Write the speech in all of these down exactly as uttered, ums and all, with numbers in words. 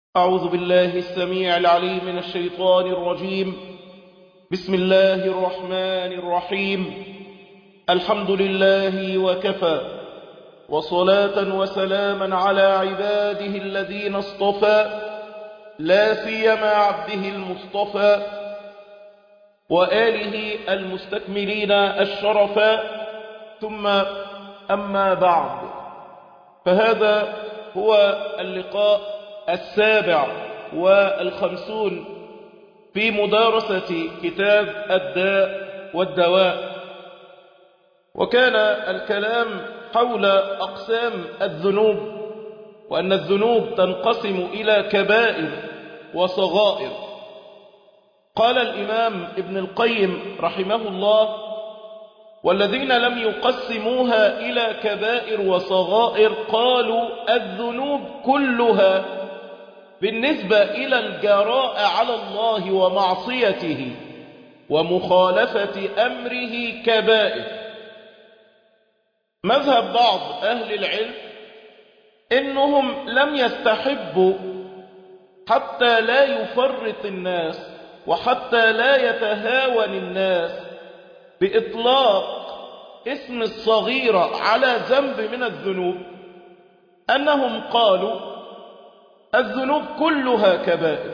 أعوذ بالله السميع العليم من الشيطان الرجيم. بسم الله الرحمن الرحيم. الحمد لله وكفى، وصلاة وسلاما على عباده الذين اصطفى، لا سيما عبده المصطفى وآله المستكملين الشرفا، ثم أما بعد، فهذا هو اللقاء السابع والخمسون في مدارسة كتاب الداء والدواء. وكان الكلام حول أقسام الذنوب، وأن الذنوب تنقسم إلى كبائر وصغائر. قال الإمام ابن القيم رحمه الله: والذين لم يقسموها إلى كبائر وصغائر قالوا الذنوب كلها بالنسبة إلى الجراء على الله ومعصيته ومخالفة أمره كبائر. مذهب بعض أهل العلم إنهم لم يستحبوا، حتى لا يفرط الناس وحتى لا يتهاون الناس، بإطلاق اسم الصغيرة على ذنب من الذنوب، أنهم قالوا الذنوب كلها كبائر.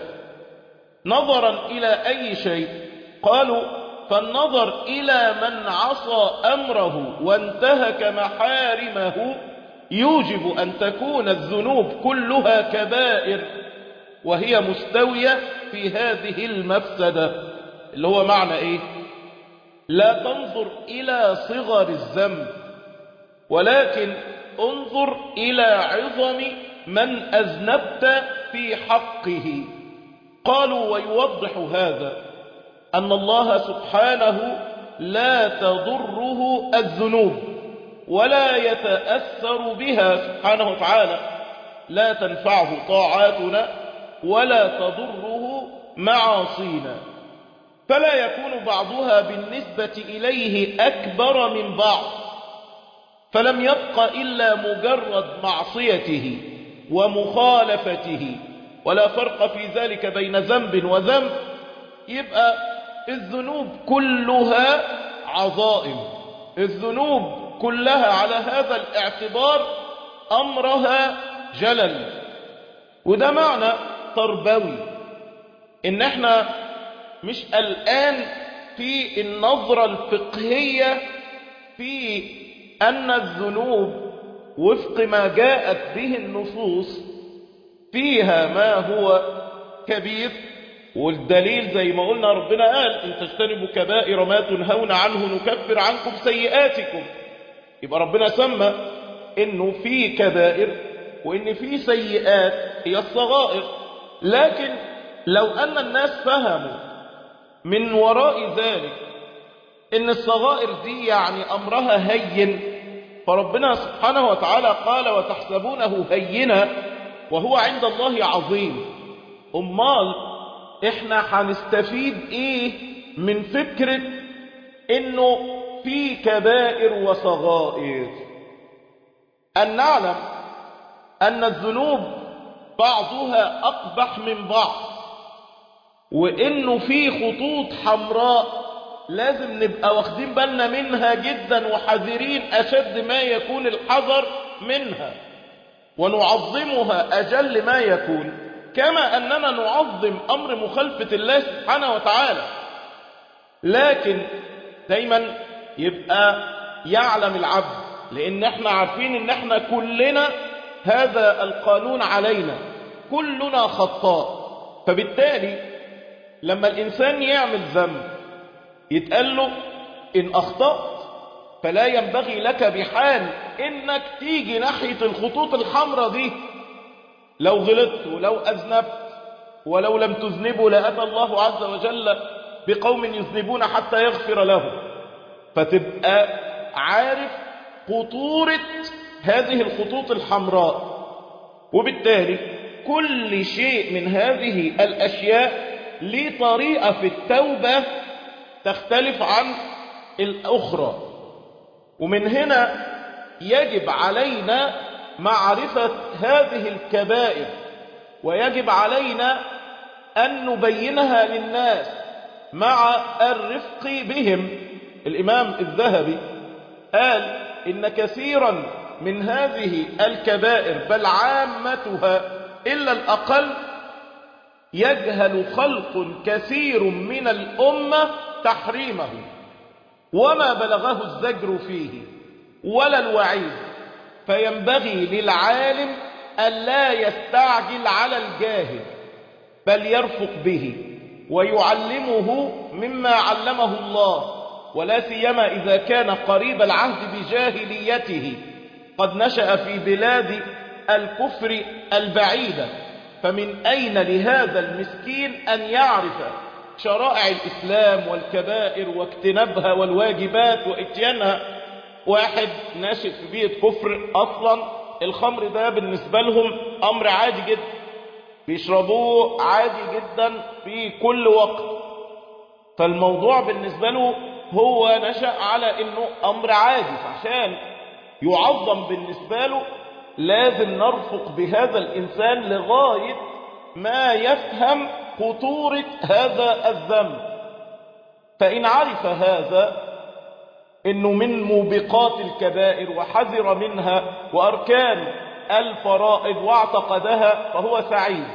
نظرا إلى أي شيء؟ قالوا فالنظر إلى من عصى أمره وانتهك محارمه يوجب أن تكون الذنوب كلها كبائر، وهي مستوية في هذه المفسدة. اللي هو معنى إيه؟ لا تنظر إلى صغر الذنب، ولكن انظر إلى عظم من أذنبت في حقه. قالوا ويوضح هذا أن الله سبحانه لا تضره الذنوب ولا يتأثر بها سبحانه وتعالى، لا تنفعه طاعاتنا ولا تضره معاصينا، فلا يكون بعضها بالنسبة إليه أكبر من بعض، فلم يبق إلا مجرد معصيته ومخالفته، ولا فرق في ذلك بين ذنب وذنب. يبقى الذنوب كلها عظائم، الذنوب كلها على هذا الاعتبار أمرها جلل. وده معنى تربوي، إن احنا مش الآن في النظرة الفقهية في أن الذنوب وفق ما جاءت به النصوص فيها ما هو كبير، والدليل زي ما قلنا ربنا قال إن تجتنبوا كبائر ما تنهون عنه نكفر عنكم سيئاتكم. يبقى ربنا سمى إنه في كبائر وإن في سيئات هي الصغائر. لكن لو أن الناس فهموا من وراء ذلك إن الصغائر دي يعني أمرها هين، فربنا سبحانه وتعالى قال وتحسبونه هينا وهو عند الله عظيم. أمال إحنا هنستفيد إيه من فكرة إنه في كبائر وصغائر؟ أن نعلم أن الذنوب بعضها أقبح من بعض، وإنه في خطوط حمراء لازم نبقى واخدين بالنا منها جدا وحذرين أشد ما يكون الحذر منها، ونعظمها أجل ما يكون، كما أننا نعظم أمر مخالفة الله سبحانه وتعالى. لكن دايما يبقى يعلم العبد، لأن احنا عارفين ان احنا كلنا هذا القانون علينا، كلنا خطاء. فبالتالي لما الإنسان يعمل ذنب يتقال له إن أخطأت فلا ينبغي لك بحال إنك تيجي ناحية الخطوط الحمراء دي. لو غلطت ولو أذنبت ولو لم تذنبوا لأتى الله عز وجل بقوم يذنبون حتى يغفر لهم. فتبقى عارف خطورة هذه الخطوط الحمراء، وبالتالي كل شيء من هذه الأشياء ليه طريقة في التوبة تختلف عن الأخرى. ومن هنا يجب علينا معرفة هذه الكبائر ويجب علينا أن نبينها للناس مع الرفق بهم. الإمام الذهبي قال إن كثيرا من هذه الكبائر بل عامتها إلا الأقل يجهل خلق كثير من الأمة تحريمه وما بلغه الزجر فيه ولا الوعيد، فينبغي للعالم ألا يستعجل على الجاهل بل يرفق به ويعلمه مما علمه الله، ولا سيما إذا كان قريب العهد بجاهليته قد نشأ في بلاد الكفر البعيدة. فمن أين لهذا المسكين أن يعرف شرائع الإسلام والكبائر واجتنابها والواجبات واتيانها؟ واحد ناشئ في بيئة كفر، أصلا الخمر ده بالنسبة لهم أمر عادي جدا، بيشربوه عادي جدا في كل وقت، فالموضوع بالنسبة له هو نشأ على إنه أمر عادي، فعشان يعظم بالنسبة له لازم نرفق بهذا الإنسان لغاية ما يفهم خطورة هذا الذنب. فإن عرف هذا إنه من موبقات الكبائر وحذر منها وأركان الفرائض واعتقدها فهو سعيد.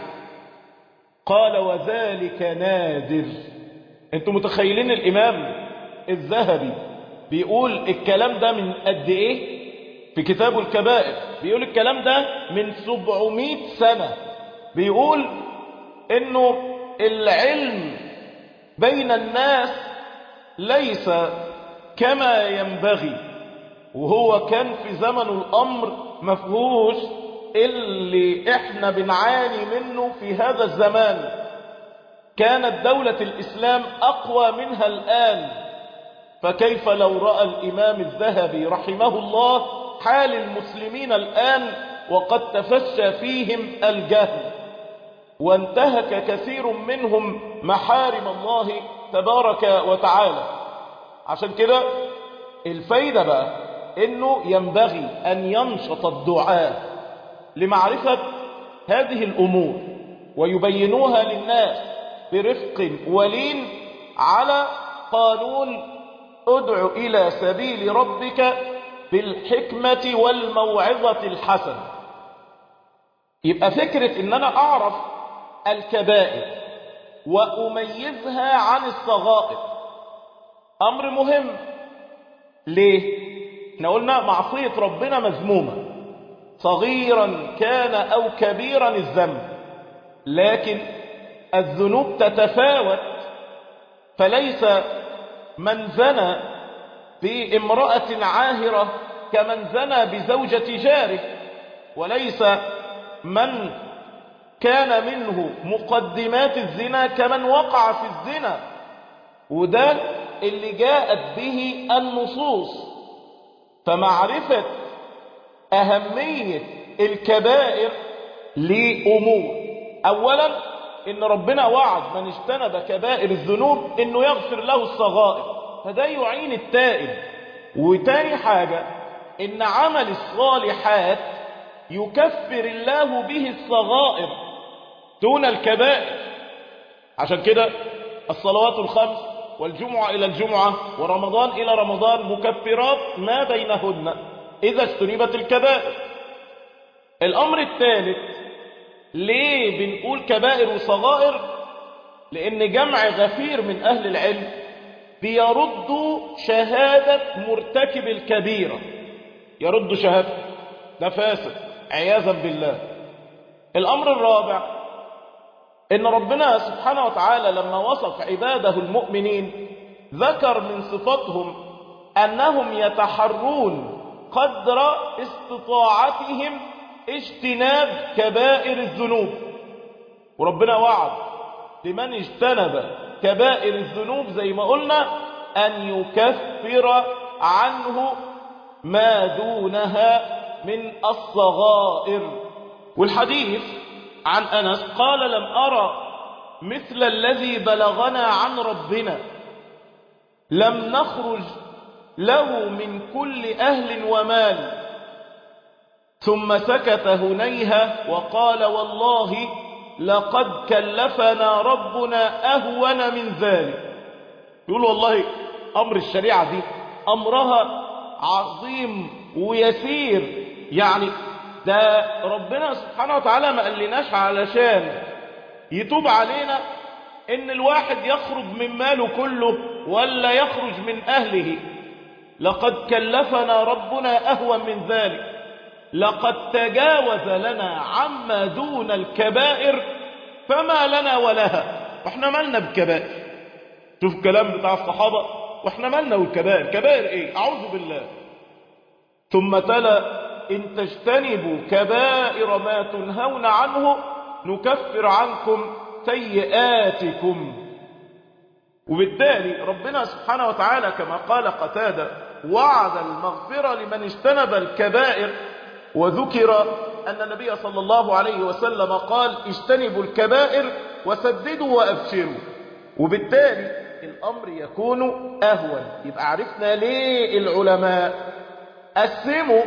قال وذلك نادر. انتم متخيلين الإمام الذهبي بيقول الكلام ده من قد إيه في كتابه الكبائر؟ بيقول الكلام ده من سبعمائة سنة. بيقول إنه العلم بين الناس ليس كما ينبغي، وهو كان في زمن الأمر مفهوش اللي احنا بنعاني منه في هذا الزمان. كانت دولة الإسلام أقوى منها الآن، فكيف لو رأى الإمام الذهبي رحمه الله حال المسلمين الآن وقد تفشى فيهم الجهل وانتهك كثير منهم محارم الله تبارك وتعالى. عشان كده الفايدة بقى انه ينبغي ان ينشط الدعاة لمعرفة هذه الامور ويبينوها للناس برفق ولين على قانون ادع الى سبيل ربك بالحكمة والموعظة الحسنة. يبقى فكرة ان انا اعرف الكبائر واميزها عن الصغائر امر مهم. ليه؟ احنا قلنا معصية ربنا مذمومة صغيرا كان او كبيرا الذنب، لكن الذنوب تتفاوت، فليس من زنى بامرأة عاهرة كمن زنى بزوجة جاره، وليس من كان منه مقدمات الزنا كمن وقع في الزنا. وده اللي جاءت به النصوص. فمعرفة أهمية الكبائر لأمور: أولا إن ربنا وعد من اجتنب كبائر الذنوب إنه يغفر له الصغائر، فده يعين التائب. وتاني حاجة إن عمل الصالحات يكفر الله به الصغائر دون الكبائر. عشان كده الصلوات الخمس والجمعة إلى الجمعة ورمضان إلى رمضان مكفرات ما بينهن إذا اجتنبت الكبائر. الأمر الثالث، ليه بنقول كبائر وصغائر؟ لأن جمع غفير من أهل العلم بيردوا شهادة مرتكب الكبيرة، يردوا شهادة ده فاسد عياذا بالله. الأمر الرابع إن ربنا سبحانه وتعالى لما وصف عباده المؤمنين ذكر من صفاتهم أنهم يتحرون قدر استطاعتهم اجتناب كبائر الذنوب. وربنا وعد لمن اجتنب كبائر الذنوب زي ما قلنا أن يكفر عنه ما دونها من الصغائر. والحديث عن أنس قال: لم أرى مثل الذي بلغنا عن ربنا، لم نخرج له من كل أهل ومال. ثم سكت هنيهة وقال: والله لقد كلفنا ربنا أهون من ذلك. يقول والله أمر الشريعة دي أمرها عظيم ويسير، يعني ده ربنا سبحانه وتعالى ما قالناش علشان يتوب علينا إن الواحد يخرج من ماله كله ولا يخرج من أهله. لقد كلفنا ربنا أهون من ذلك، لقد تجاوز لنا عما دون الكبائر فما لنا ولها. واحنا مالنا بكبائر؟ شوف الكلام بتاع الصحابة، واحنا مالنا والكبائر؟ كبائر ايه؟ اعوذ بالله. ثم تلا ان تجتنبوا كبائر ما تنهون عنه نكفر عنكم سيئاتكم. وبالتالي ربنا سبحانه وتعالى كما قال قتادة وعد المغفرة لمن اجتنب الكبائر، وذكر أن النبي صلى الله عليه وسلم قال اجتنبوا الكبائر وسددوا وأبشروا. وبالتالي الأمر يكون أهون. يبقى عرفنا ليه العلماء قسموا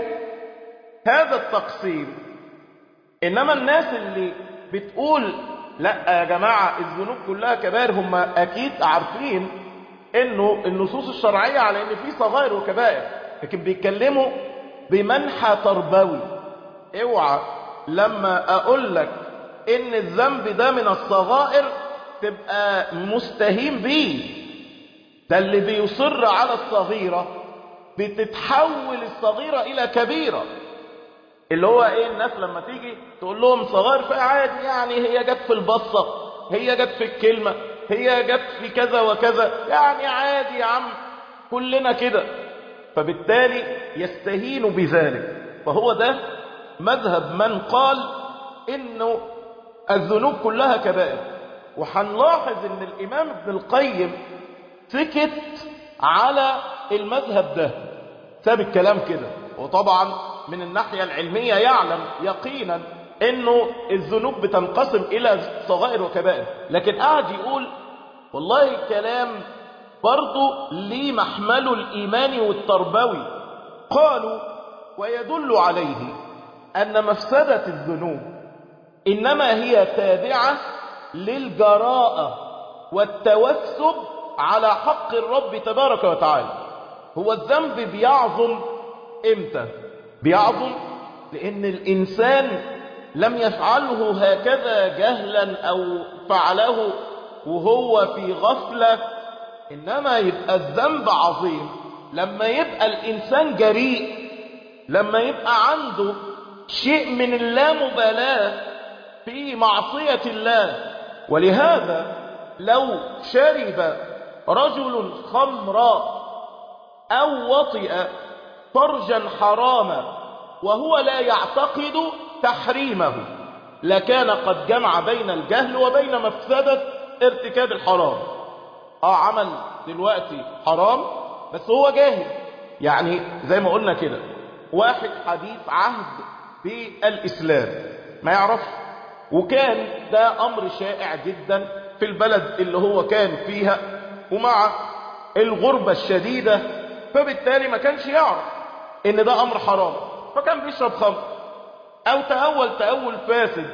هذا التقسيم. إنما الناس اللي بتقول لا يا جماعة الذنوب كلها كبائر، هم أكيد عارفين إنه النصوص الشرعية على إن في صغائر وكبائر، لكن بيتكلموا بمنحى تربوي. اوعى لما أقول لك إن الذنب ده من الصغائر تبقى مستهين بيه. ده اللي بيصر على الصغيرة بتتحول الصغيرة إلى كبيرة. اللي هو ايه، الناس لما تيجي تقول لهم صغير فعادي، يعني هي جت في البصة، هي جت في الكلمة، هي جت في كذا وكذا، يعني عادي يا عم كلنا كده. فبالتالي يستهين بذلك. فهو ده مذهب من قال انه الذنوب كلها كبائر. وحنلاحظ ان الامام ابن القيم سكت على المذهب ده، ساب الكلام كده. وطبعا من الناحية العلمية يعلم يقينا انه الذنوب بتنقسم الى صغائر وكبائر، لكن قاعد يقول والله كلام برضو ليه محمله الايماني والتربوي. قالوا ويدل عليه ان مفسدة الذنوب انما هي تابعة للجراءة والتوسب على حق الرب تبارك وتعالى. هو الذنب بيعظم امتى؟ بيعظم لأن الإنسان لم يفعله هكذا جهلا أو فعله وهو في غفلة، إنما يبقى الذنب عظيم لما يبقى الإنسان جريء، لما يبقى عنده شيء من اللامبالاة في معصية الله. ولهذا لو شرب رجل خمرا أو وطئ فرجا حراما وهو لا يعتقد تحريمه لكان قد جمع بين الجهل وبين مفسدة ارتكاب الحرام. اه عمل دلوقتي حرام بس هو جاهل، يعني زي ما قلنا كده واحد حديث عهد بالإسلام ما يعرفش، وكان ده أمر شائع جدا في البلد اللي هو كان فيها ومع الغربة الشديدة، فبالتالي ما كانش يعرف ان ده امر حرام، فكان بيشرب خمر او تأول تأول فاسد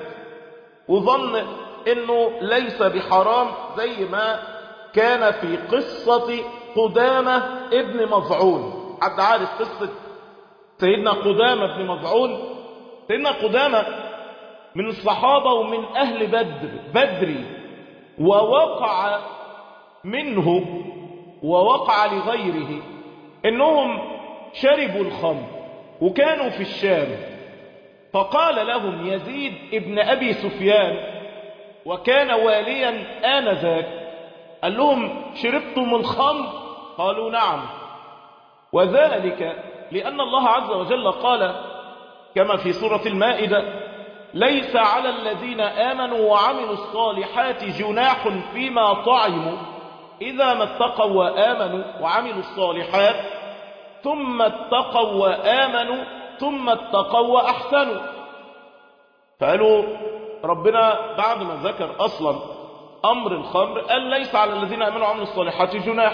وظن انه ليس بحرام، زي ما كان في قصة قدامة ابن مظعون. حد عارف قصة سيدنا قدامة ابن مظعون؟ سيدنا قدامة من الصحابة ومن اهل بدر بدري، ووقع منه ووقع لغيره انهم شربوا الخمر وكانوا في الشام، فقال لهم يزيد ابن أبي سفيان وكان واليا آنذاك، قال لهم شربتم الخمر؟ قالوا نعم. وذلك لأن الله عز وجل قال كما في سورة المائدة ليس على الذين آمنوا وعملوا الصالحات جناح فيما طعموا إذا ما اتقوا وآمنوا وعملوا الصالحات ثم اتقوا وآمنوا ثم اتقوا وأحسنوا. فقالوا ربنا بعد ما ذكر أصلا أمر الخمر قال ليس على الذين آمنوا وعملوا الصالحات جناح.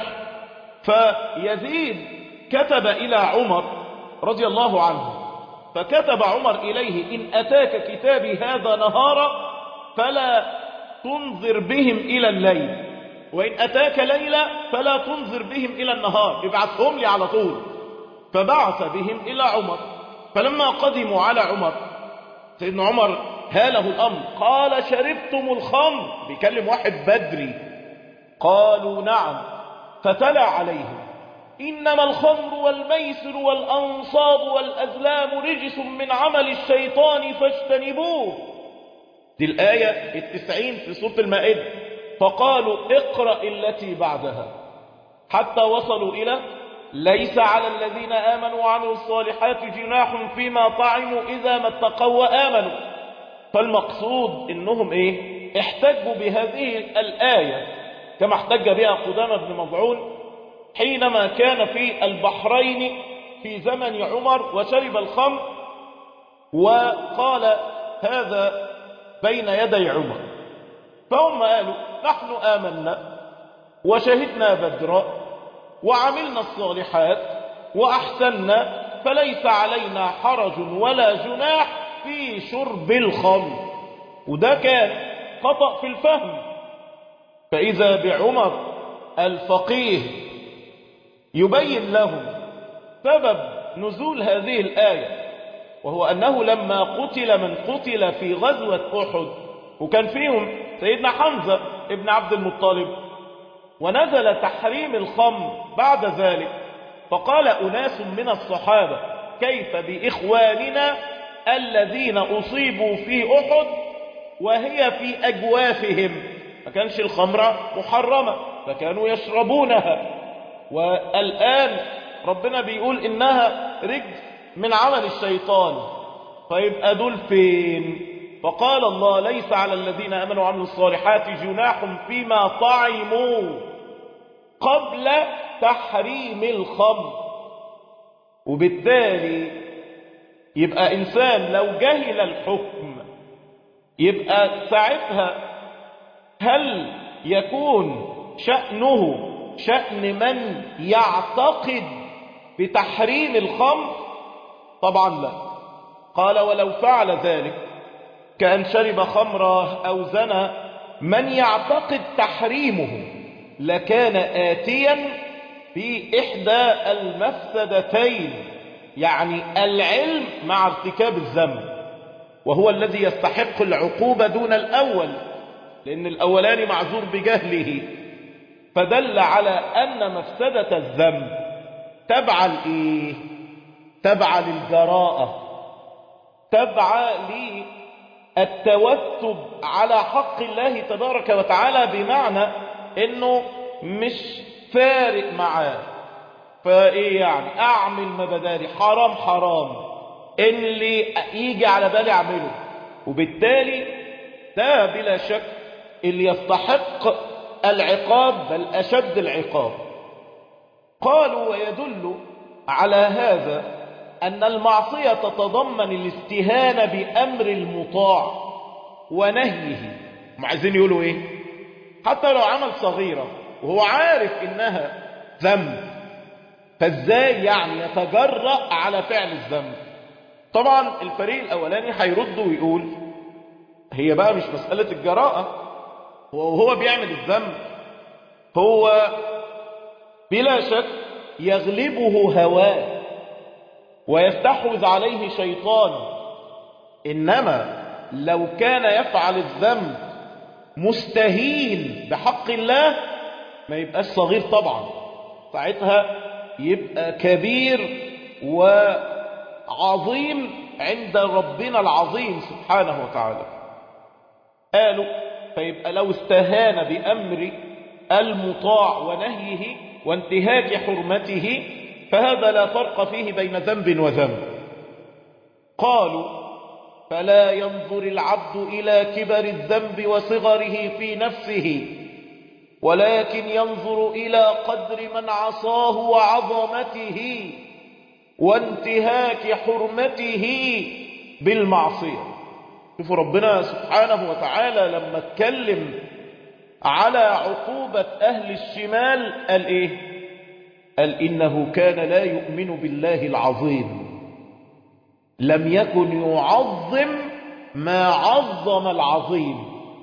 فيزيد كتب إلى عمر رضي الله عنه، فكتب عمر إليه إن أتاك كتابي هذا نهارا فلا تنظر بهم إلى الليل، وإن أتاك ليلة فلا تنظر بهم إلى النهار، ابعثهم لي على طول. فبعث بهم إلى عمر. فلما قدموا على عمر، سيدنا عمر هاله الأمر، قال شربتم الخمر، بيكلم واحد بدري. قالوا نعم. فتلا عليهم إنما الخمر والميسر والأنصاب والأزلام رجس من عمل الشيطان فاجتنبوه. دي الآية التسعين في سورة المائدة. فقالوا اقرأ التي بعدها حتى وصلوا إلى ليس على الذين آمنوا وعملوا الصالحات جناح فيما طعموا إذا ما اتقوا وآمنوا. فالمقصود إنهم إيه؟ احتجوا بهذه الآية كما احتج بها قدامى بن مضعون حينما كان في البحرين في زمن عمر وشرب الخمر، وقال هذا بين يدي عمر. فهم قالوا نحن آمنا وشهدنا بدرا وعملنا الصالحات وأحسننا، فليس علينا حرج ولا جناح في شرب الخمر. وده كان خطأ في الفهم. فإذا بعمر الفقيه يبين لهم سبب نزول هذه الآية، وهو أنه لما قتل من قتل في غزوة أحد، وكان فيهم سيدنا حمزة ابن عبد المطلب، ونزل تحريم الخمر بعد ذلك، فقال أناس من الصحابة كيف بإخواننا الذين أصيبوا في أحد وهي في أجوافهم؟ ما كانش الخمر محرمة فكانوا يشربونها، والآن ربنا بيقول إنها رجس من عمل الشيطان، فيبقى دول فين؟ فقال الله ليس على الذين آمنوا وعملوا الصالحات جناح فيما طعموا قبل تحريم الخمر. وبالتالي يبقى إنسان لو جهل الحكم يبقى ساعتها هل يكون شأنه شأن من يعتقد بتحريم الخمر؟ طبعا لا. قال ولو فعل ذلك كأن شرب خمره أو زنى من يعتقد تحريمه لكان آتيا في إحدى المفسدتين، يعني العلم مع ارتكاب الذنب، وهو الذي يستحق العقوبة دون الأول، لأن الأولاني معذور بجهله. فدل على أن مفسدة الذنب تبع لإيه؟ تبع للجراءة، تبع للتوثب على حق الله تبارك وتعالى، بمعنى انه مش فارق معاه. فايه يعني اعمل ما بداري، حرام حرام، اللي يجي على بالي اعمله. وبالتالي ده بلا شك اللي يستحق العقاب، بل اشد العقاب. قالوا ويدل على هذا أن المعصية تتضمن الاستهانة بأمر المطاع ونهيه. هم عايزين يقولوا إيه؟ حتى لو عمل صغيرة وهو عارف إنها ذنب، فإزاي يعني يتجرأ على فعل الذنب؟ طبعا الفريق الأولاني هيرد ويقول هي بقى مش مسألة الجراءة، هو وهو بيعمل الذنب هو بلا شك يغلبه هواه ويستحوذ عليه شيطان. إنما لو كان يفعل الذنب مستهين بحق الله ما يبقاش صغير طبعا، ساعتها يبقى كبير وعظيم عند ربنا العظيم سبحانه وتعالى. قالوا فيبقى لو استهان بأمر المطاع ونهيه وانتهاك حرمته فهذا لا فرق فيه بين ذنب وذنب. قالوا فلا ينظر العبد إلى كبر الذنب وصغره في نفسه، ولكن ينظر إلى قدر من عصاه وعظمته وانتهاك حرمته بالمعصية. شوفوا ربنا سبحانه وتعالى لما اتكلم على عقوبة أهل الشمال قال إيه؟ قال إنه كان لا يؤمن بالله العظيم، لم يكن يعظم ما عظم العظيم.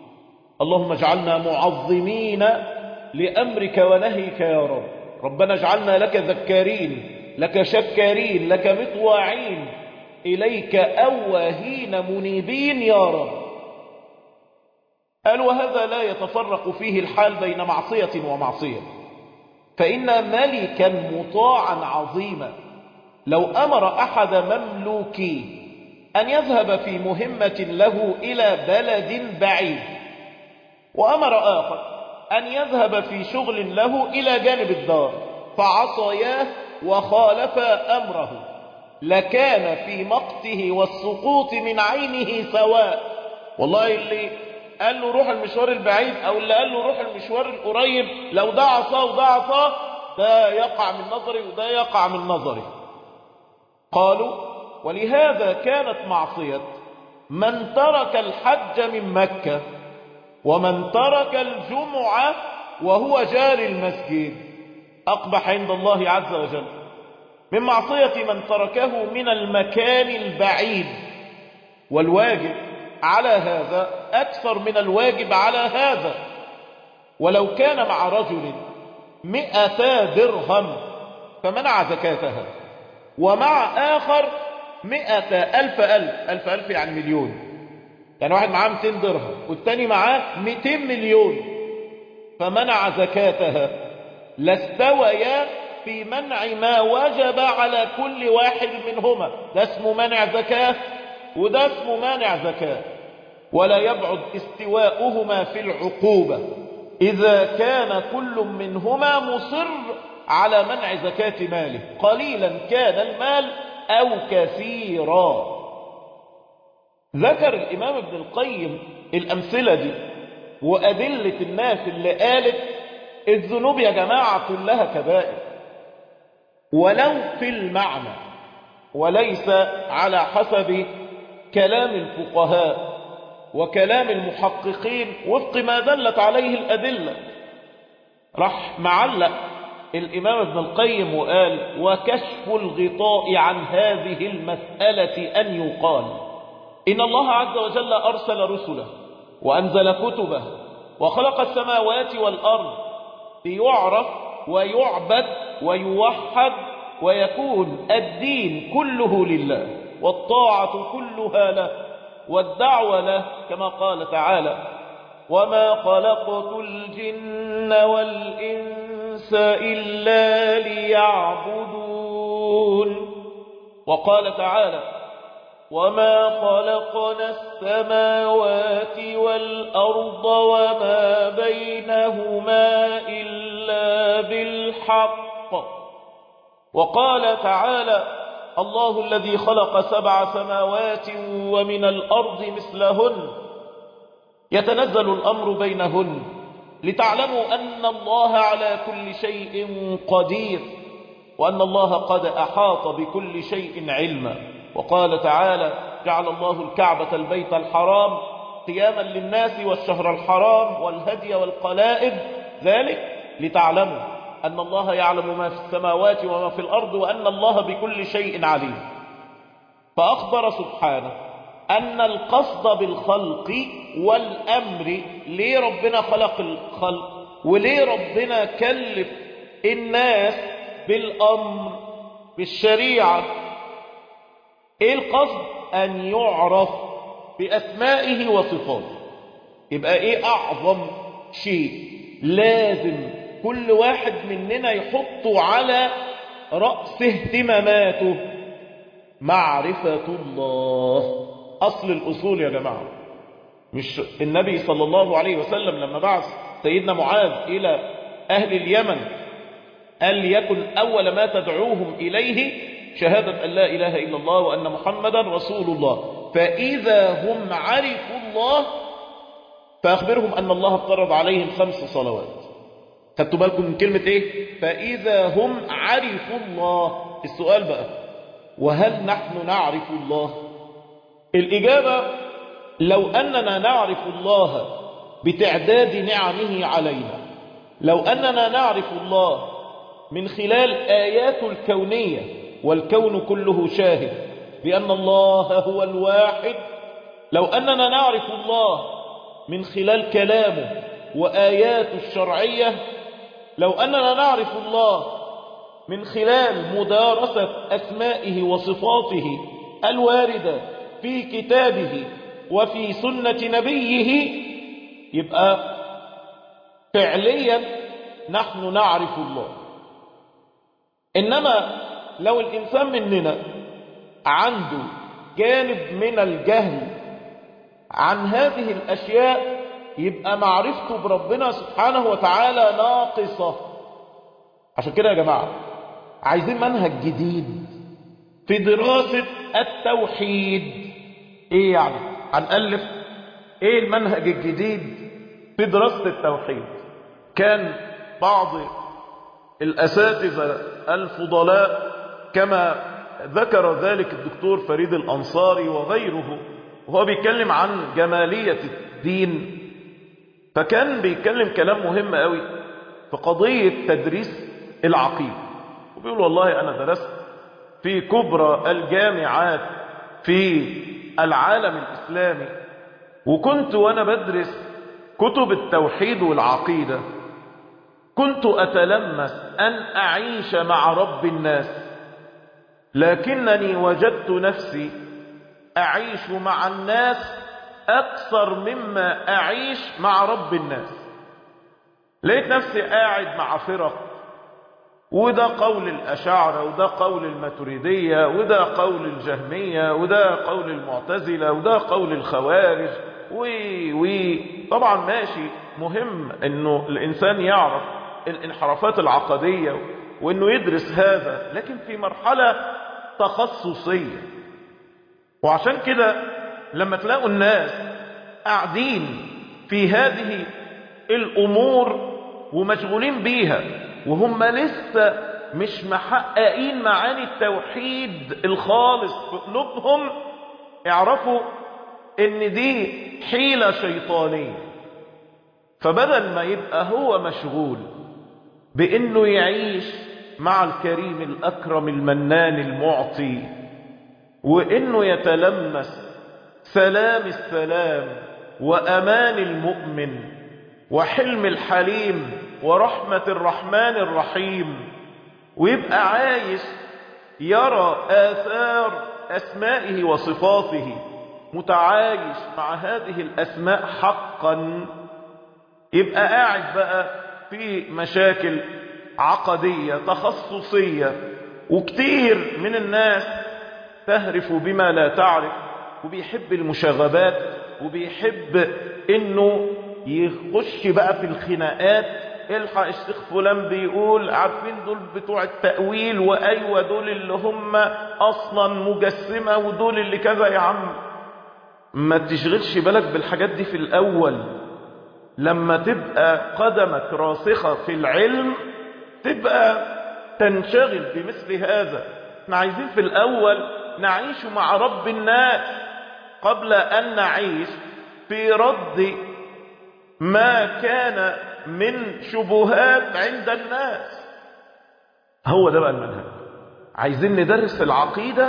اللهم اجعلنا معظمين لأمرك ونهيك يا رب. ربنا اجعلنا لك ذكارين، لك شكارين، لك مطواعين، إليك أواهين منيبين يا رب. قال وهذا لا يتفرق فيه الحال بين معصية ومعصية، فإن ملكا مطاعا عظيما لو أمر أحد مملوكيه أن يذهب في مهمة له إلى بلد بعيد، وأمر آخر أن يذهب في شغل له إلى جانب الدار، فعصياه وخالفا أمره، لكان في مقته والسقوط من عينه سواء. والله اللي قال له روح المشوار البعيد أو اللي قال له روح المشوار القريب، لو ده عصاه وده عصاه، ده يقع من نظري وده يقع من نظري. قالوا ولهذا كانت معصية من ترك الحج من مكة ومن ترك الجمعة وهو جار المسجد أقبح عند الله عز وجل من معصية من تركه من المكان البعيد. والواجب على هذا أكثر من الواجب على هذا. ولو كان مع رجل مئة درهم فمنع زكاتها، ومع آخر مئة ألف ألف ألف ألف يعني مليون، يعني واحد معاه مئتين درهم والتاني معاه مئتين مليون، فمنع زكاتها، لاستويا في منع ما وجب على كل واحد منهما. ده اسمه منع زكاة وده اسمه مانع زكاة. ولا يبعد استواؤهما في العقوبة إذا كان كل منهما مصر على منع زكاة ماله، قليلا كان المال أو كثيرا. ذكر الإمام ابن القيم الأمثلة دي وأدلة الناس اللي قالت الذنوب يا جماعة كلها كبائر، ولو في المعنى وليس على حسب كلام الفقهاء وكلام المحققين وفق ما دلت عليه الأدلة. راح معلق الإمام ابن القيم وقال وكشف الغطاء عن هذه المسألة أن يقال إن الله عز وجل أرسل رسله وأنزل كتبه وخلق السماوات والأرض ليعرف ويعبد ويوحد ويكون الدين كله لله والطاعة كلها له والدعوة له، كما قال تعالى وما خلقت الجن والإنس إلا ليعبدون. وقال تعالى وما خلقنا السماوات والأرض وما بينهما إلا بالحق. وقال تعالى الله الذي خلق سبع سماوات ومن الأرض مثلهن يتنزل الأمر بينهن لتعلموا أن الله على كل شيء قدير وأن الله قد أحاط بكل شيء علما. وقال تعالى جعل الله الكعبة البيت الحرام قياما للناس والشهر الحرام والهدي والقلائد، ذلك لتعلموا أن الله يعلم ما في السماوات وما في الأرض وأن الله بكل شيء عليم. فأخبر سبحانه أن القصد بالخلق والأمر، ليه ربنا خلق الخلق وليه ربنا كلف الناس بالأمر بالشريعة، ايه القصد؟ أن يعرف بأسمائه وصفاته. يبقى ايه أعظم شيء لازم كل واحد مننا يحطه على رأس اهتماماته؟ معرفة الله. أصل الأصول يا جماعة. مش النبي صلى الله عليه وسلم لما بعث سيدنا معاذ إلى أهل اليمن قال يكن أول ما تدعوهم إليه شهادة أن لا إله إلا الله وأن محمدا رسول الله، فإذا هم عرفوا الله فأخبرهم أن الله افترض عليهم خمس صلوات. خدتوا بالكم من كلمة إيه؟ فإذا هم عرفوا الله. السؤال بقى وهل نحن نعرف الله؟ الإجابة لو أننا نعرف الله بتعداد نعمه علينا، لو أننا نعرف الله من خلال آيات الكونية والكون كله شاهد بأن الله هو الواحد، لو أننا نعرف الله من خلال كلامه وآياته الشرعية، لو أننا نعرف الله من خلال مدارسة أسمائه وصفاته الواردة في كتابه وفي سنة نبيه، يبقى فعليا نحن نعرف الله. إنما لو الإنسان مننا عنده جانب من الجهل عن هذه الأشياء، يبقى معرفته بربنا سبحانه وتعالى ناقصة. عشان كده يا جماعة عايزين منهج جديد في دراسة التوحيد. ايه يعني هنألف ايه المنهج الجديد في دراسة التوحيد؟ كان بعض الأساتذة الفضلاء كما ذكر ذلك الدكتور فريد الأنصاري وغيره، وهو بيتكلم عن جمالية الدين، فكان بيتكلم كلام مهم قوي في قضية تدريس العقيدة. وبيقول والله أنا درست في كبرى الجامعات في العالم الإسلامي، وكنت وأنا بدرس كتب التوحيد والعقيدة كنت أتلمس أن أعيش مع رب الناس، لكنني وجدت نفسي أعيش مع الناس أكثر مما أعيش مع رب الناس. لقيت نفسي قاعد مع فرق، وده قول الأشاعرة، وده قول الماتريدية، وده قول الجهمية، وده قول المعتزلة، وده قول الخوارج، وي وي طبعا ماشي، مهم انه الانسان يعرف الانحرافات العقدية وانه يدرس هذا، لكن في مرحلة تخصصية. وعشان كده لما تلاقوا الناس قاعدين في هذه الامور ومشغولين بيها وهم لسه مش محققين معاني التوحيد الخالص في قلوبهم، اعرفوا ان دي حيلة شيطانية. فبدل ما يبقى هو مشغول بانه يعيش مع الكريم الاكرم المنان المعطي، وانه يتلمس سلام السلام وامان المؤمن وحلم الحليم ورحمة الرحمن الرحيم، ويبقى عايش يرى آثار أسمائه وصفاته، متعايش مع هذه الأسماء حقا، يبقى قاعد بقى في مشاكل عقدية تخصصية. وكتير من الناس تهرف بما لا تعرف، وبيحب المشاغبات، وبيحب انه يخش بقى في الخناقات. الحق الشيخ فلان بيقول، عارفين دول بتوع التأويل، وايوه دول اللي هم اصلا مجسمة، ودول اللي كذا. يا عم ما تشغلش بالك بالحاجات دي في الاول، لما تبقى قدمك راسخة في العلم تبقى تنشغل بمثل هذا. احنا عايزين في الاول نعيش مع رب الناس قبل ان نعيش في رد ما كان من شبهات عند الناس. هو ده بقى المنهج. عايزين ندرس العقيدة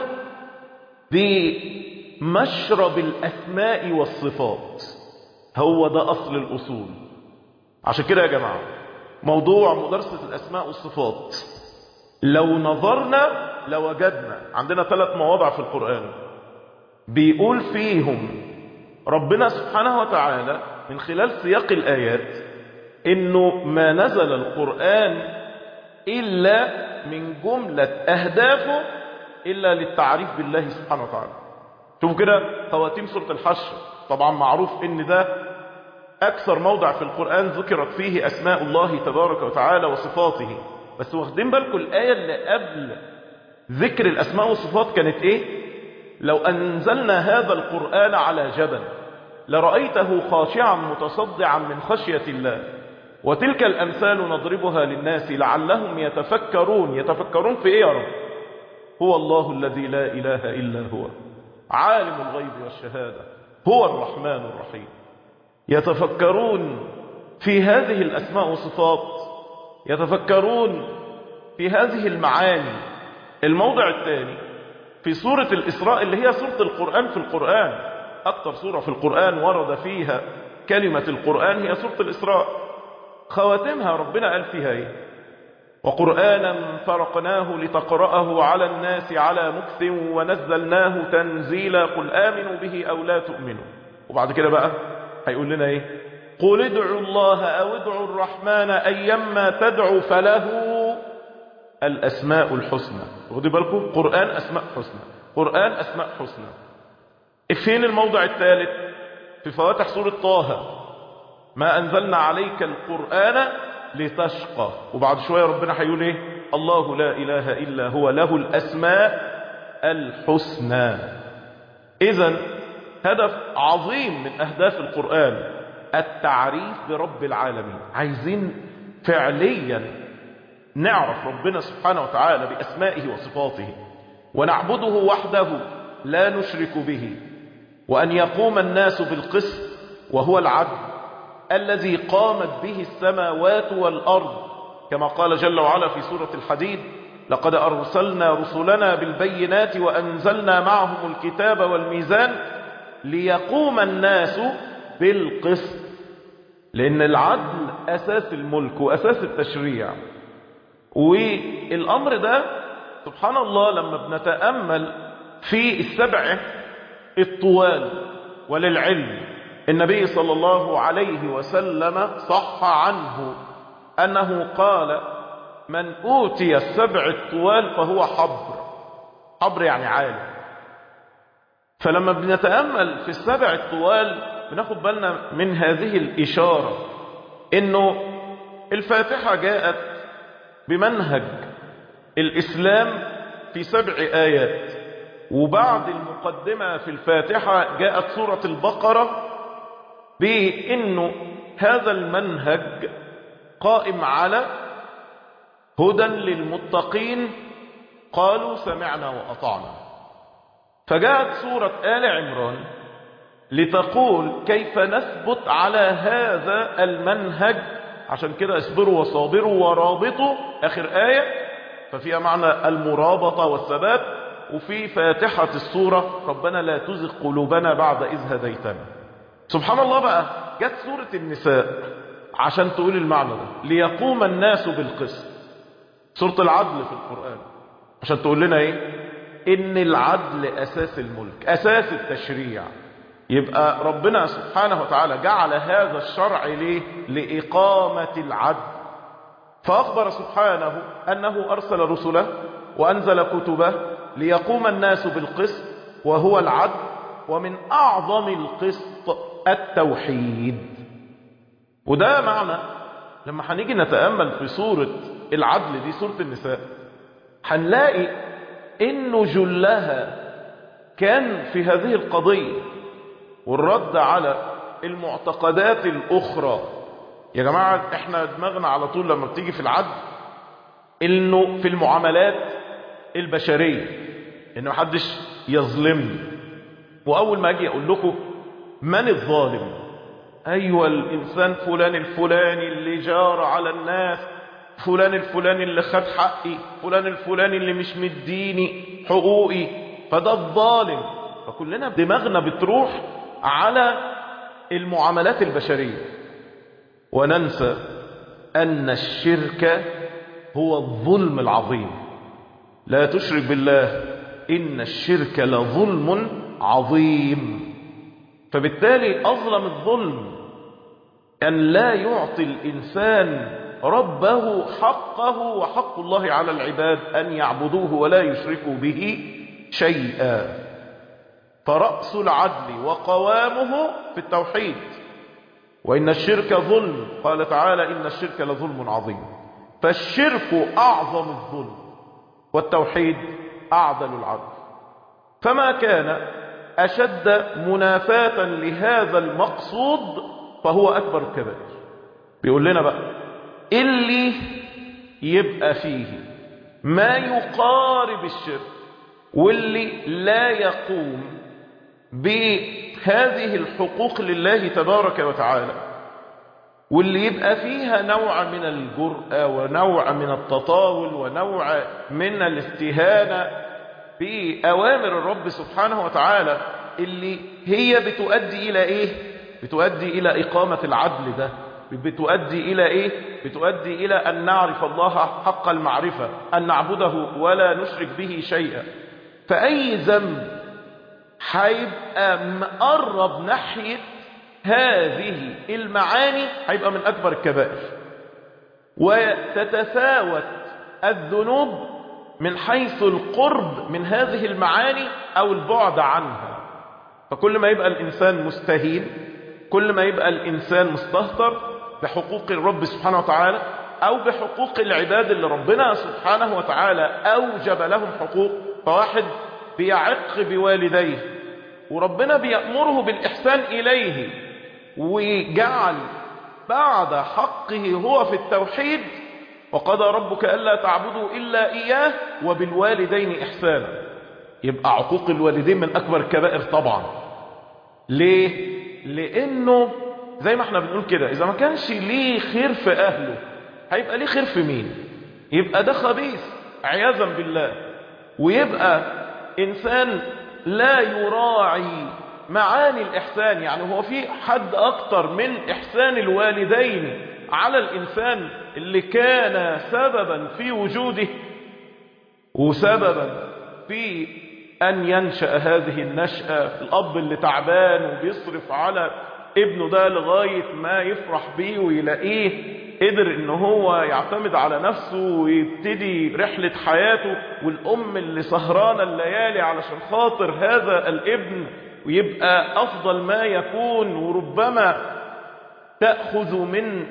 بمشرب الأسماء والصفات، هو ده أصل الأصول. عشان كده يا جماعة موضوع مدرسة الأسماء والصفات لو نظرنا لوجدنا عندنا ثلاث مواضع في القرآن بيقول فيهم ربنا سبحانه وتعالى من خلال سياق الآيات إنه ما نزل القرآن إلا من جملة أهدافه إلا للتعريف بالله سبحانه وتعالى. شوفوا كده خواتيم سورة الحشر، طبعا معروف إن ده أكثر موضع في القرآن ذكرت فيه أسماء الله تبارك وتعالى وصفاته. بس واخدين بالكم الآية اللي قبل ذكر الأسماء والصفات كانت إيه؟ لو أنزلنا هذا القرآن على جبل لرأيته خاشعا متصدعا من خشية الله، وتلك الأمثال نضربها للناس لعلهم يتفكرون. يتفكرون في إيه يا رب؟ هو الله الذي لا إله إلا هو عالم الغيب والشهادة هو الرحمن الرحيم. يتفكرون في هذه الأسماء والصفات، يتفكرون في هذه المعاني. الموضع الثاني في سورة الإسراء اللي هي سورة القرآن في القرآن، أكثر سورة في القرآن ورد فيها كلمة القرآن هي سورة الإسراء. خواتمها ربنا قال فيها ايه؟ وقرآنا فرقناه لتقرأه على الناس على مكث ونزلناه تنزيلا قل آمنوا به أو لا تؤمنوا. وبعد كده بقى هيقول لنا ايه؟ قل ادعوا الله أو ادعوا الرحمن أيما تدعوا فله الأسماء الحسنى. خدوا بالكم، قرآن أسماء حسنى، قرآن أسماء حسنى. فين الموضع الثالث؟ في فواتح سورة طه، ما أنزلنا عليك القرآن لتشقى. وبعد شوية ربنا هيقول ايه؟ الله لا إله إلا هو له الأسماء الحسنى. إذن هدف عظيم من أهداف القرآن التعريف برب العالمين. عايزين فعليا نعرف ربنا سبحانه وتعالى بأسمائه وصفاته ونعبده وحده لا نشرك به، وأن يقوم الناس بالقسط وهو العدل الذي قامت به السماوات والأرض، كما قال جل وعلا في سورة الحديد لقد أرسلنا رسلنا بالبينات وأنزلنا معهم الكتاب والميزان ليقوم الناس بالقسط. لأن العدل أساس الملك وأساس التشريع. والأمر ده سبحان الله لما بنتأمل في السبع الطوال، وللعلم النبي صلى الله عليه وسلم صح عنه أنه قال من أوتي السبع الطوال فهو حبر. حبر يعني عالي. فلما بنتأمل في السبع الطوال بناخد بالنا من هذه الإشارة، إنه الفاتحة جاءت بمنهج الإسلام في سبع آيات، وبعد المقدمة في الفاتحة جاءت سورة البقرة بأنه هذا المنهج قائم على هدى للمتقين قالوا سمعنا وأطعنا. فجاءت سورة آل عمران لتقول كيف نثبت على هذا المنهج. عشان كده اصبروا وصابروا ورابطوا آخر آية، ففيها معنى المرابطة والثبات. وفي فاتحة السورة ربنا لا تزغ قلوبنا بعد إذ هديتنا. سبحان الله بقى جت سورة النساء عشان تقول المعنى ده، ليقوم الناس بالقسط. سورة العدل في القرآن عشان تقول لنا ايه؟ ان العدل اساس الملك، اساس التشريع. يبقى ربنا سبحانه وتعالى جعل هذا الشرع ليه؟ لإقامة العدل. فأخبر سبحانه أنه أرسل رسله وأنزل كتبه ليقوم الناس بالقسط وهو العدل، ومن أعظم القسط التوحيد. وده معنى لما هنيجي نتأمل في سورة العدل دي، سورة النساء، هنلاقي إنه جلها كان في هذه القضية والرد على المعتقدات الأخرى. يا جماعة احنا دماغنا على طول لما بتيجي في العدل إنه في المعاملات البشرية إنه محدش يظلمني. وأول ما أجي أقول لكم من الظالم؟ أيوة الإنسان فلان الفلاني اللي جار على الناس، فلان الفلاني اللي خد حقي، فلان الفلاني اللي مش مديني حقوقي، فده الظالم. فكلنا دماغنا بتروح على المعاملات البشرية، وننسى أن الشرك هو الظلم العظيم. لا تشرك بالله إن الشرك لظلم عظيم. فبالتالي أظلم الظلم أن لا يعطي الإنسان ربه حقه وحق الله على العباد أن يعبدوه ولا يشركوا به شيئا. فرأس العدل وقوامه في التوحيد. وإن الشرك ظلم، قال تعالى إن الشرك لظلم عظيم. فالشرك أعظم الظلم والتوحيد أعدل العدل. فما كان أشد منافاة لهذا المقصود فهو أكبر الكبائر. بيقول لنا بقى اللي يبقى فيه ما يقارب الشرك واللي لا يقوم بهذه الحقوق لله تبارك وتعالى، واللي يبقى فيها نوع من الجرأة ونوع من التطاول ونوع من الاستهانة بأوامر الرب سبحانه وتعالى، اللي هي بتؤدي إلى إيه؟ بتؤدي إلى إقامة العدل ده، بتؤدي إلى إيه؟ بتؤدي إلى أن نعرف الله حق المعرفة، أن نعبده ولا نشرك به شيئا. فأي ذنب هيبقى مقرب ناحية هذه المعاني هيبقى من أكبر الكبائر. وتتفاوت الذنوب من حيث القرب من هذه المعاني أو البعد عنها. فكل ما يبقى الإنسان مستهين، كل ما يبقى الإنسان مستهتر بحقوق الرب سبحانه وتعالى أو بحقوق العباد اللي ربنا سبحانه وتعالى أوجب لهم حقوق. فواحد بيعق بوالديه وربنا بيأمره بالإحسان إليه، وجعل بعد حقه هو في التوحيد وقضى ربك ألا تعبدوا إلا إياه وبالوالدين إحسانا. يبقى عقوق الوالدين من أكبر الكبائر طبعا. ليه؟ لأنه زي ما احنا بنقول كده، إذا ما كانش ليه خير في أهله هيبقى ليه خير في مين؟ يبقى ده خبيث عياذا بالله. ويبقى إنسان لا يراعي معاني الإحسان. يعني هو في حد أكتر من إحسان الوالدين على الإنسان اللي كان سببا في وجوده وسببا في أن ينشأ هذه النشأة؟ الأب اللي تعبان وبيصرف على ابنه ده لغاية ما يفرح بيه ويلاقيه قدر إن هو يعتمد على نفسه ويبتدي رحلة حياته، والأم اللي سهرانة الليالي علشان خاطر هذا الابن ويبقى أفضل ما يكون، وربما تأخذ من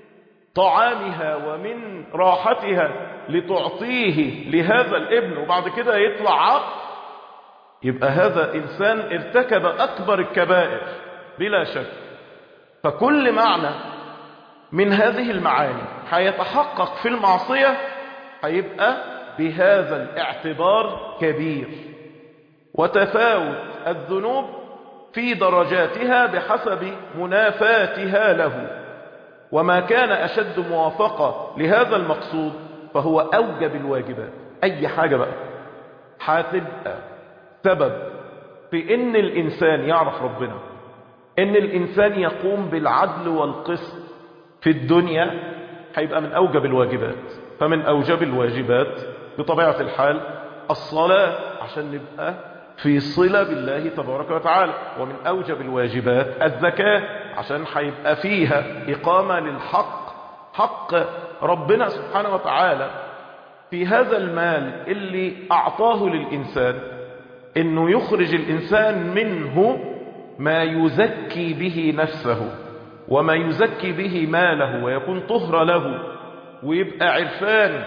طعامها ومن راحتها لتعطيه لهذا الابن وبعد كده يطلع عق. يبقى هذا إنسان ارتكب أكبر الكبائر بلا شك. فكل معنى من هذه المعاني هيتحقق في المعصية هيبقى بهذا الاعتبار كبير. وتفاوت الذنوب في درجاتها بحسب منافاتها له، وما كان أشد موافقة لهذا المقصود فهو أوجب الواجبات. أي حاجة بقى هتبقى سبب في إن الإنسان يعرف ربنا، إن الإنسان يقوم بالعدل والقسط في الدنيا، هيبقى من أوجب الواجبات. فمن أوجب الواجبات بطبيعة الحال الصلاة عشان نبقى في صلة بالله تبارك وتعالى، ومن أوجب الواجبات الزكاة عشان هيبقى فيها إقامة للحق، حق ربنا سبحانه وتعالى في هذا المال اللي أعطاه للإنسان، إنه يخرج الإنسان منه ما يزكي به نفسه وما يزكي به ماله ويكون طهر له، ويبقى عرفان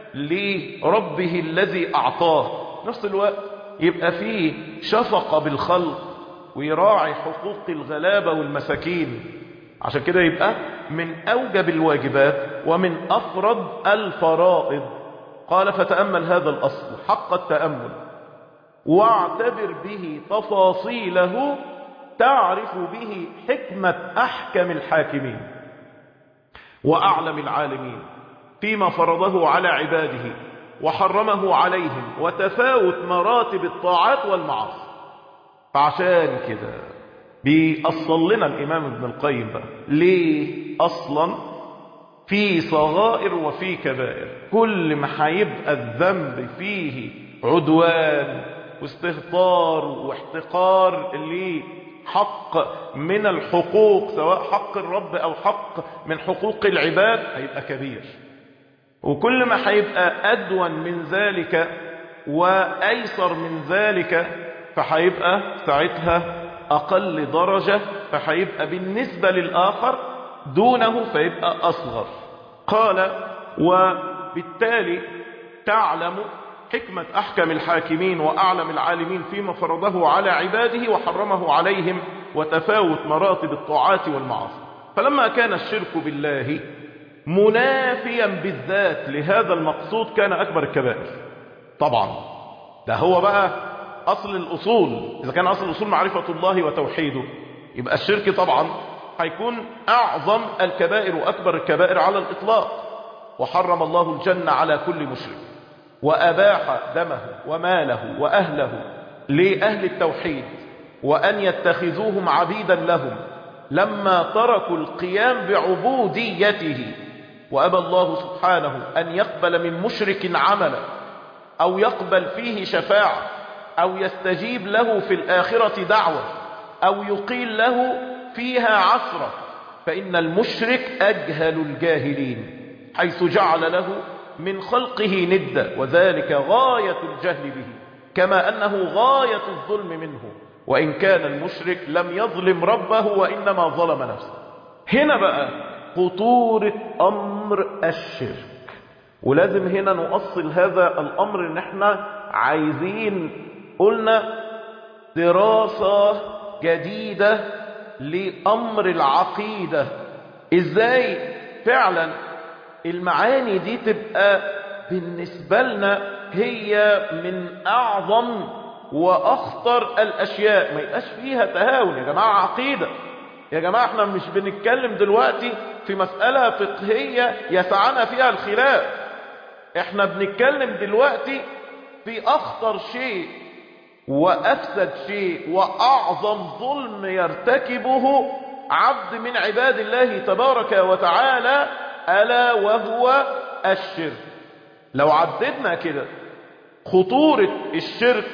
لربه الذي أعطاه. نفس الوقت يبقى فيه شفقة بالخلق ويراعي حقوق الغلابة والمساكين. عشان كده يبقى من أوجب الواجبات ومن أفرض الفرائض. قال فتأمل هذا الأصل حق التأمل واعتبر به تفاصيله تعرف به حكمة أحكم الحاكمين وأعلم العالمين فيما فرضه على عباده وحرمه عليهم وتفاوت مراتب الطاعات والمعاصي. فعشان كده بيأصل لنا الإمام ابن القيم بقى ليه أصلا في صغائر وفي كبائر. كل ما هيبقى الذنب فيه عدوان واستهتار واحتقار لحق من الحقوق، سواء حق الرب أو حق من حقوق العباد، هيبقى كبير. وكل ما هيبقى أدون من ذلك وأيسر من ذلك فهيبقى ساعتها أقل درجة، فهيبقى بالنسبة للآخر دونه فيبقى أصغر. قال وبالتالي تعلم حكمة أحكم الحاكمين وأعلم العالمين فيما فرضه على عباده وحرمه عليهم وتفاوت مراتب الطاعات والمعاصي. فلما كان الشرك بالله منافيا بالذات لهذا المقصود كان أكبر الكبائر. طبعا ده هو بقى أصل الأصول. إذا كان أصل الأصول معرفة الله وتوحيده، يبقى الشرك طبعا هيكون أعظم الكبائر وأكبر الكبائر على الإطلاق. وحرم الله الجنة على كل مشرك وأباح دمه وماله وأهله لأهل التوحيد وأن يتخذوهم عبيدا لهم لما تركوا القيام بعبوديته، وأبى الله سبحانه أن يقبل من مشرك عملا أو يقبل فيه شفاعة أو يستجيب له في الآخرة دعوة أو يقيل له فيها عثرة، فإن المشرك أجهل الجاهلين حيث جعل له من خلقه ندة، وذلك غاية الجهل به، كما أنه غاية الظلم منه، وإن كان المشرك لم يظلم ربه وإنما ظلم نفسه. هنا بقى خطورة أمر الشرك، ولازم هنا نؤصل هذا الأمر، إن احنا عايزين قلنا دراسة جديدة لأمر العقيدة، إزاي فعلا المعاني دي تبقى بالنسبة لنا هي من أعظم وأخطر الأشياء، ما يبقاش فيها تهاون. يا جماعة عقيدة، يا جماعة احنا مش بنتكلم دلوقتي في مسألة فقهية يسعنا فيها الخلاف، احنا بنتكلم دلوقتي في أخطر شيء وأفسد شيء وأعظم ظلم يرتكبه عبد من عباد الله تبارك وتعالى، ألا وهو الشرك. لو عددنا كده خطورة الشرك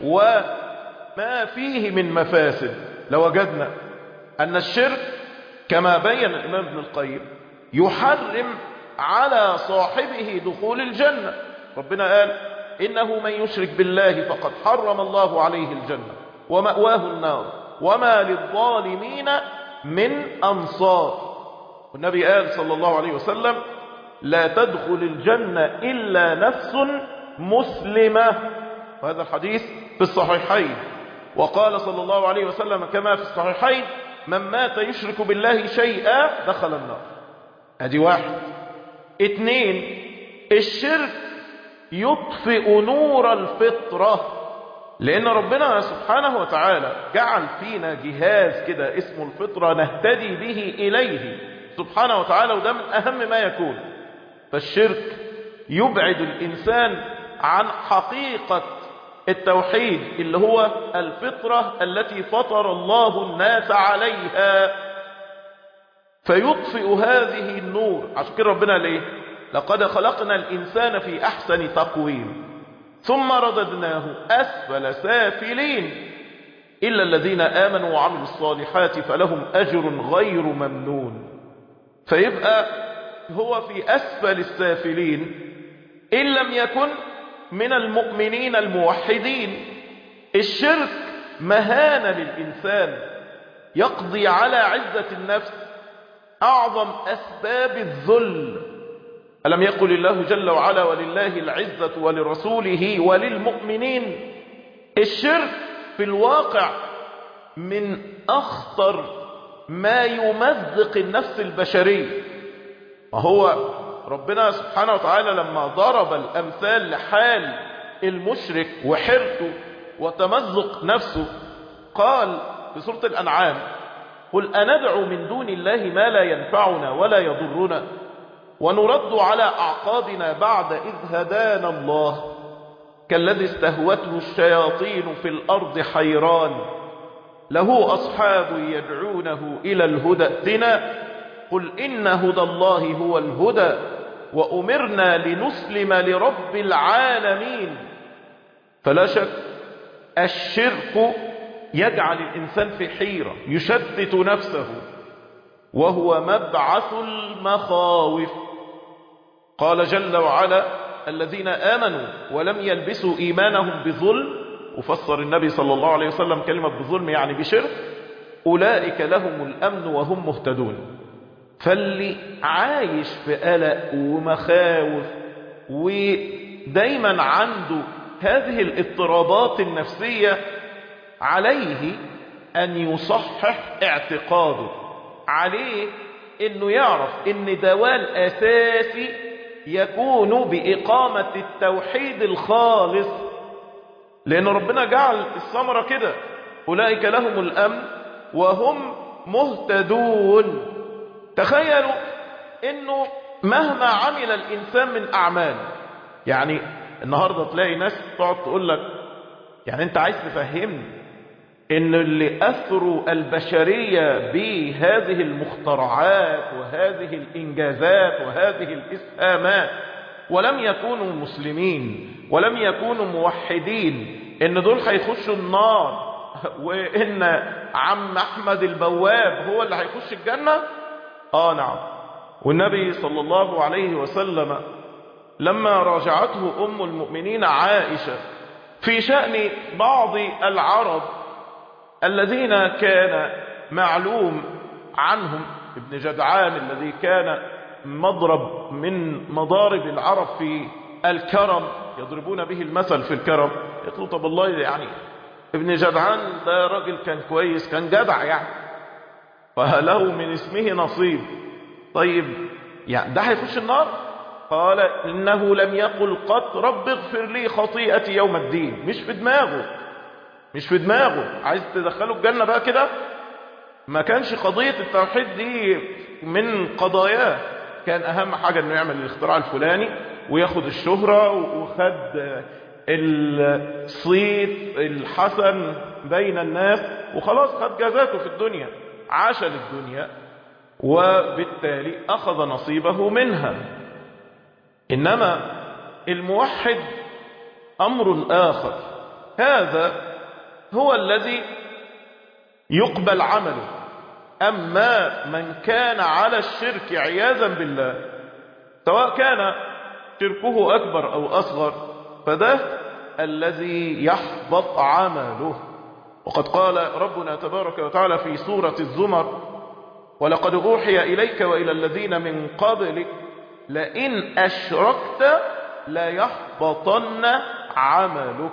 وما فيه من مفاسد لوجدنا أن الشرك كما بين الإمام ابن القيم يحرم على صاحبه دخول الجنة. ربنا قال إنه من يشرك بالله فقد حرم الله عليه الجنة ومأواه النار وما للظالمين من أنصار. والنبي قال صلى الله عليه وسلم لا تدخل الجنة إلا نفس مسلمة، وهذا الحديث في الصحيحين. وقال صلى الله عليه وسلم كما في الصحيحين من مات يشرك بالله شيئا دخل النار. ادي واحد. اتنين، الشرك يطفئ نور الفطرة، لأن ربنا سبحانه وتعالى جعل فينا جهاز كده اسمه الفطرة نهتدي به إليه سبحانه وتعالى، وده من أهم ما يكون. فالشرك يبعد الإنسان عن حقيقة التوحيد اللي هو الفطرة التي فطر الله الناس عليها، فيطفئ هذه النور. عشان كده ربنا ليه لقد خلقنا الإنسان في أحسن تقويم ثم رددناه أسفل سافلين إلا الذين آمنوا وعملوا الصالحات فلهم أجر غير ممنون. فيبقى هو في أسفل السافلين إن لم يكن من المؤمنين الموحدين. الشرك مهانة للإنسان، يقضي على عزة النفس، أعظم أسباب الذل. ألم يقل الله جل وعلا ولله العزة ولرسوله وللمؤمنين؟ الشرك في الواقع من أخطر ما يمزق النفس البشرية. وهو ربنا سبحانه وتعالى لما ضرب الأمثال لحال المشرك وحرته وتمزق نفسه قال في سورة الأنعام قل أندعو من دون الله ما لا ينفعنا ولا يضرنا ونرد على أعقابنا بعد إذ هدانا الله كالذي استهوته الشياطين في الأرض حيران له أصحاب يدعونه إلى الهدى ائتنا قل إن هدى الله هو الهدى وأمرنا لنسلم لرب العالمين. فلا شك الشرك يجعل الإنسان في حيرة، يشتت نفسه، وهو مبعث المخاوف. قال جل وعلا الذين آمنوا ولم يلبسوا إيمانهم بظلم، وفسر النبي صلى الله عليه وسلم كلمة بظلم يعني بشرك، أولئك لهم الأمن وهم مهتدون. فاللي عايش في قلق ومخاوف ودايما عنده هذه الاضطرابات النفسية عليه أن يصحح اعتقاده، عليه أنه يعرف أن دوال أساسي يكون بإقامة التوحيد الخالص، لأن ربنا جعل الثمرة كده أولئك لهم الأمن وهم مهتدون. تخيلوا أنه مهما عمل الإنسان من أعمال، يعني النهاردة تلاقي ناس تقعد تقول لك يعني أنت عايز تفهمني إن اللي أثروا البشرية بهذه المخترعات وهذه الإنجازات وهذه الإسهامات ولم يكونوا مسلمين ولم يكونوا موحدين، إن دول هيخشوا النار وإن عم أحمد البواب هو اللي هيخش الجنة؟ آه نعم. والنبي صلى الله عليه وسلم لما راجعته أم المؤمنين عائشة في شأن بعض العرب الذين كان معلوم عنهم ابن جدعان الذي كان مضرب من مضارب العرب في الكرم، يضربون به المثل في الكرم، يقولوا طب الله يعني ابن جدعان ده راجل كان كويس كان جدع يعني فله من اسمه نصيب. طيب يعني ده هيخش النار؟ قال إنه لم يقل قط رب اغفر لي خطيئتي يوم الدين. مش في دماغه، مش في دماغه عايز تدخله الجنة بقى كده. ما كانش قضية التوحيد دي من قضاياه، كان أهم حاجة إنه يعمل الاختراع الفلاني وياخد الشهرة وخد الصيت الحسن بين الناس وخلاص خد جزاته في الدنيا، عاش للدنيا وبالتالي أخذ نصيبه منها. إنما الموحد أمر آخر، هذا هو الذي يقبل عمله. أما من كان على الشرك عياذا بالله، سواء كان شركه أكبر أو أصغر، فده الذي يحبط عمله. وقد قال ربنا تبارك وتعالى في سورة الزمر: ولقد أوحي إليك وإلى الذين من قبلك لئن أشركت ليحبطن عملك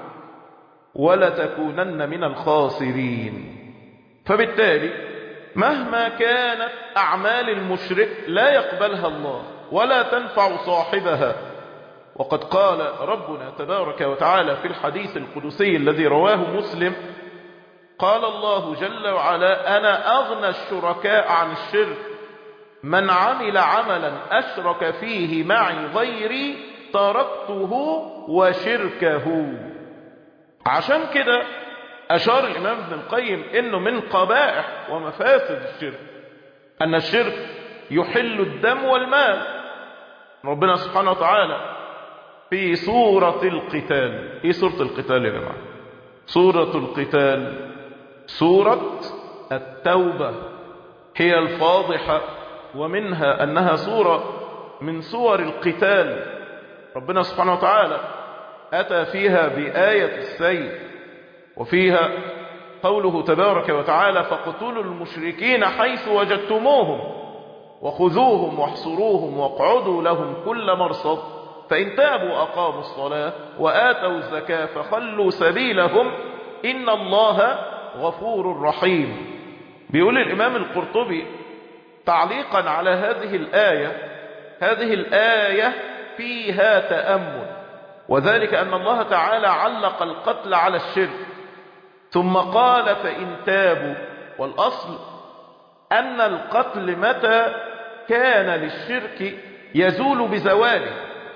ولتكونن من الخاسرين. فبالتالي مهما كانت أعمال المشرك لا يقبلها الله ولا تنفع صاحبها. وقد قال ربنا تبارك وتعالى في الحديث القدسي الذي رواه مسلم: قال الله جل وعلا: أنا أغنى الشركاء عن الشرك، من عمل عملا أشرك فيه معي غيري تركته وشركه. عشان كده أشار الإمام ابن القيم إنه من قبائح ومفاسد الشرك أن الشرك يحل الدم والمال. ربنا سبحانه وتعالى في سورة القتال، إيه سورة القتال يا جماعة؟ سورة القتال سورة التوبة، هي الفاضحة، ومنها أنها سورة من سور القتال. ربنا سبحانه وتعالى أتى فيها بآية السيف، وفيها قوله تبارك وتعالى: فاقتلوا المشركين حيث وجدتموهم وخذوهم واحصروهم واقعدوا لهم كل مرصد فإن تابوا أقاموا الصلاة وآتوا الزكاة فخلوا سبيلهم إن الله غفور رحيم. بيقول الإمام القرطبي تعليقا على هذه الآية: هذه الآية فيها تأمل، وذلك أن الله تعالى علق القتل على الشرك ثم قال فإن تابوا، والأصل أن القتل متى كان للشرك يزول بزواله،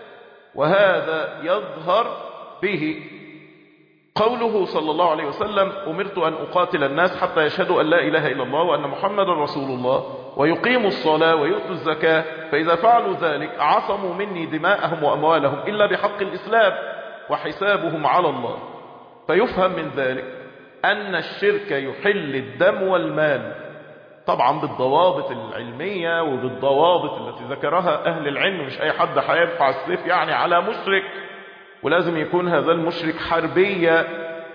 وهذا يظهر به قوله صلى الله عليه وسلم: أمرت أن أقاتل الناس حتى يشهدوا أن لا إله إلا الله وأن محمد رسول الله ويقيموا الصلاة ويؤتوا الزكاة فإذا فعلوا ذلك عصموا مني دماءهم وأموالهم إلا بحق الإسلام وحسابهم على الله. فيفهم من ذلك أن الشرك يحل الدم والمال، طبعا بالضوابط العلمية وبالضوابط التي ذكرها أهل العلم. مش أي حد هيرفع السيف يعني على مشرك، ولازم يكون هذا المشرك حربية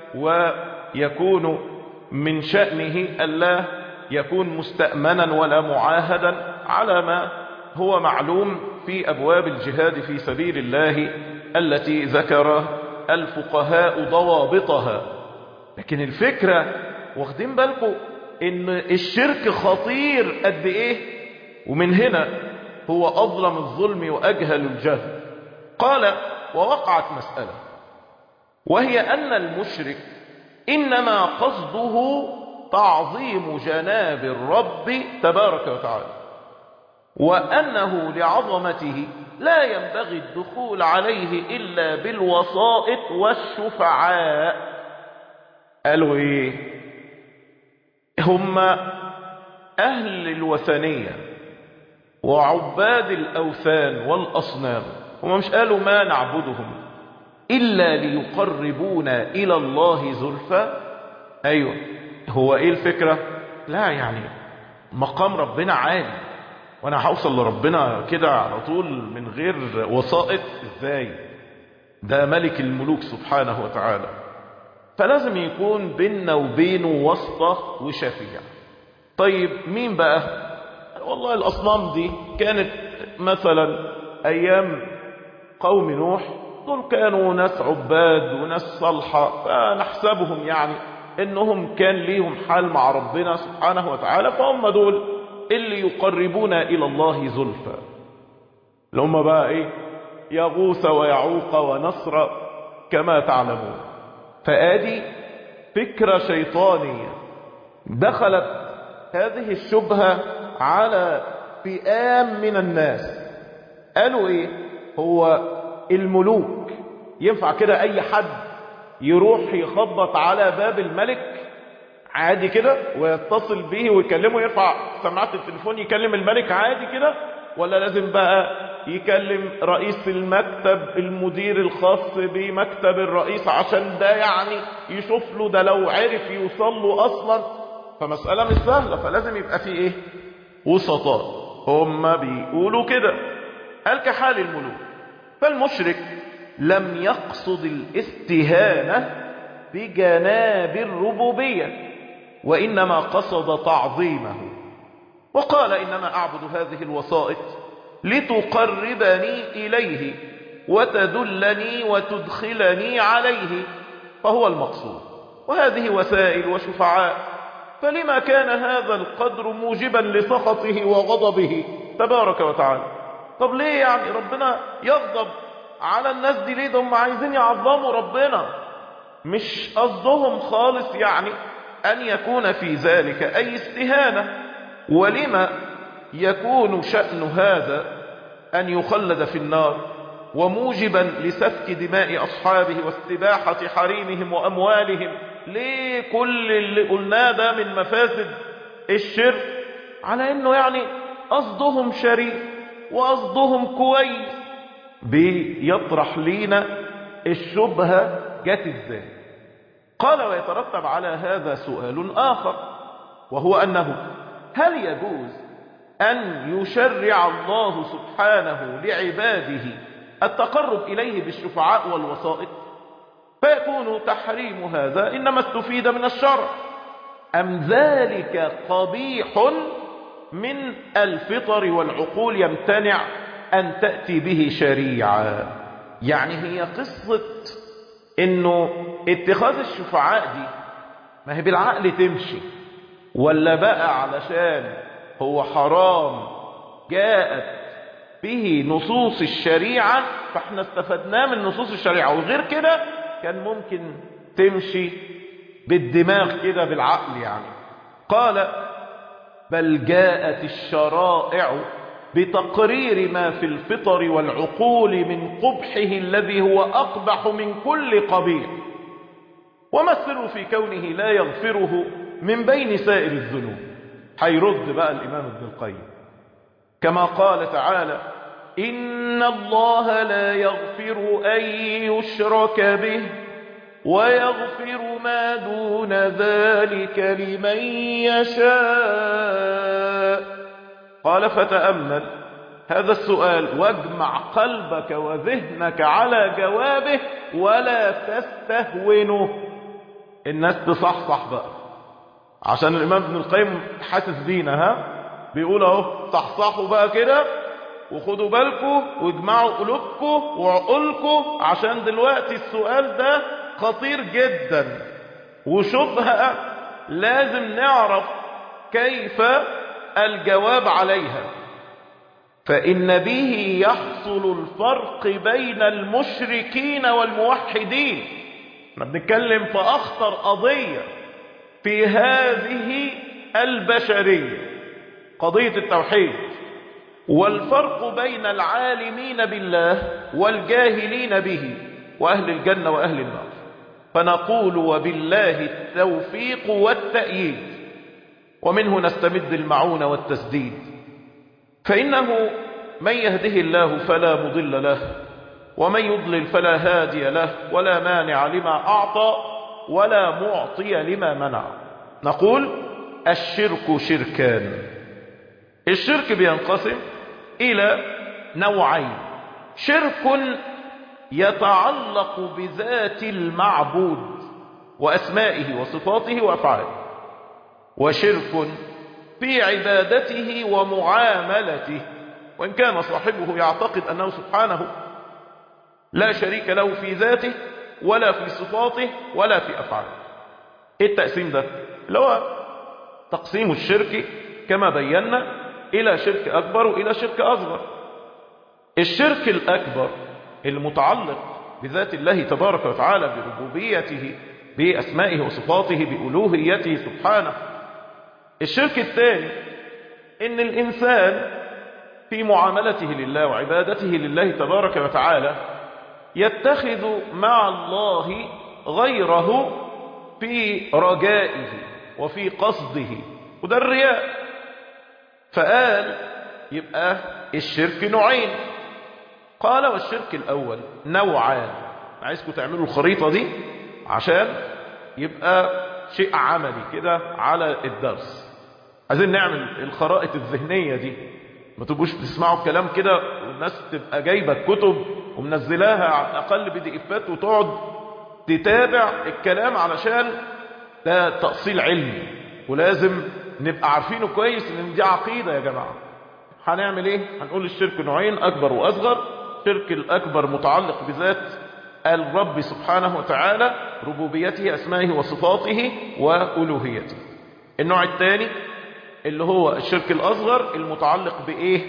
ويكون من شأنه ألا يكون مستأمنا ولا معاهدا على ما هو معلوم في أبواب الجهاد في سبيل الله التي ذكر الفقهاء ضوابطها. لكن الفكرة واخدين بالكم ان الشرك خطير قد ايه، ومن هنا هو أظلم الظلم وأجهل الجهل. قال: ووقعت مسألة، وهي أن المشرك إنما قصده تعظيم جناب الرب تبارك وتعالى، وأنه لعظمته لا ينبغي الدخول عليه إلا بالوسائط والشفعاء. قالوا إيه؟ هم أهل الوثنية وعباد الأوثان والأصنام، هم مش قالوا ما نعبدهم إلا ليقربونا إلى الله زلفى. أيوة، هو إيه الفكرة؟ لا يعني مقام ربنا عالي، وأنا هوصل لربنا كده على طول من غير وسائط؟ إزاي؟ ده ملك الملوك سبحانه وتعالى، فلازم يكون بيننا وبينه واسطة وشفيع. طيب مين بقى؟ والله الأصنام دي كانت مثلا أيام قوم نوح، دول كانوا ناس عباد وناس صالحة، فنحسبهم يعني إنهم كان ليهم حال مع ربنا سبحانه وتعالى، فهم دول اللي يقربونا إلى الله زلفى. اللي هم بقى إيه؟ يغوث ويعوق ونصر كما تعلمون. فآدي فكرة شيطانية دخلت هذه الشبهة على فئام من الناس. قالوا ايه؟ هو الملوك ينفع كده اي حد يروح يخبط على باب الملك عادي كده ويتصل به ويكلمه، يرفع سماعة التليفون يكلم الملك عادي كده؟ ولا لازم بقى يكلم رئيس المكتب المدير الخاص بمكتب الرئيس عشان ده يعني يشوف له ده لو عرف يوصل له اصلا؟ فمسألة مش سهلة، فلازم يبقى فيه ايه؟ وسطاء. هم بيقولوا كده. قال كحال الملوك. فالمشرك لم يقصد الاستهانة بجناب الربوبية، وإنما قصد تعظيمه، وقال إنما أعبد هذه الوسائط لتقربني إليه وتدلني وتدخلني عليه، فهو المقصود، وهذه وسائل وشفعاء، فلما كان هذا القدر موجبا لسخطه وغضبه تبارك وتعالى؟ طب ليه يعني ربنا يغضب على الناس دي؟ ليه؟ هم عايزين يعظموا ربنا، مش قصدهم خالص يعني أن يكون في ذلك أي استهانة. ولما يكون شأن هذا أن يخلد في النار وموجبا لسفك دماء أصحابه واستباحة حريمهم وأموالهم؟ ليه كل اللي قلناه ده من مفاسد الشرك على أنه يعني قصدهم شريف وقصدهم كويس؟ بيطرح لينا الشبهة جت ازاي؟ قال ويترتب على هذا سؤال آخر، وهو أنه هل يجوز أن يشرع الله سبحانه لعباده التقرب إليه بالشفعاء والوسائط، فيكون تحريم هذا إنما استفيد من الشرع، أم ذلك قبيح من الفطر والعقول يمتنع أن تأتي به شريعة؟ يعني هي قصة إنه اتخاذ الشفعاء دي ما هي بالعقل تمشي، ولا بقى علشان هو حرام جاءت به نصوص الشريعة فاحنا استفدناه من نصوص الشريعة، وغير كده كان ممكن تمشي بالدماغ كده بالعقل يعني؟ قال بل جاءت الشرائع بتقرير ما في الفطر والعقول من قبحه الذي هو أقبح من كل قبيح، وما السر في كونه لا يغفره من بين سائر الذنوب؟ هيرد بقى الإمام ابن القيم كما قال تعالى إن الله لا يغفر أن يشرك به ويغفر ما دون ذلك لمن يشاء. قال فتأمل هذا السؤال واجمع قلبك وذهنك على جوابه ولا تستهونه. الناس تصحصح بقى عشان الإمام ابن القيم حاسس بينا، ها بيقول اهو صحصحوا بقى كده وخدوا بالكم واجمعوا قلوبكم وعقولكم، عشان دلوقتي السؤال ده خطير جدا وشبهة لازم نعرف كيف الجواب عليها. فإن به يحصل الفرق بين المشركين والموحدين. احنا بنتكلم في أخطر قضية في هذه البشرية، قضية التوحيد، والفرق بين العالمين بالله والجاهلين به، وأهل الجنة وأهل النار. فنقول وبالله التوفيق والتأييد. ومنه نستمد المعون والتسديد. فإنه من يهده الله فلا مضل له ومن يضلل فلا هادي له ولا مانع لما أعطى ولا معطي لما منع. نقول الشرك شركان. الشرك بينقسم إلى نوعين: شرك يتعلق بذات المعبود وأسمائه وصفاته وأفعاله، وشرك في عبادته ومعاملته، وإن كان صاحبه يعتقد أنه سبحانه لا شريك له في ذاته ولا في صفاته ولا في أفعاله. إيه التقسيم ده؟ اللي هو تقسيم الشرك كما بينا إلى شرك أكبر وإلى شرك أصغر. الشرك الأكبر المتعلق بذات الله تبارك وتعالى، بربوبيته، بأسمائه وصفاته، بألوهيته سبحانه. الشرك الثاني إن الإنسان في معاملته لله وعبادته لله تبارك وتعالى يتخذ مع الله غيره في رجائه وفي قصده، وده الرياء. فقال يبقى الشرك نوعين. قال والشرك الأول نوعان. عايزكم تعملوا الخريطة دي عشان يبقى شيء عملي كده على الدرس. عايزين نعمل الخرائط الذهنية دي، ما تبقوش تسمعوا الكلام كده والناس تبقى جايبة كتب ومنزلاها على الأقل بي دي إفات وتقعد تتابع الكلام، علشان ده تأصيل علمي ولازم نبقى عارفينه كويس ان دي عقيدة يا جماعة. هنعمل ايه؟ هنقول الشرك نوعين: أكبر وأصغر. الشرك الأكبر متعلق بذات الرب سبحانه وتعالى، ربوبيته، أسمائه وصفاته وألوهيته. النوع الثاني اللي هو الشرك الأصغر المتعلق بإيه؟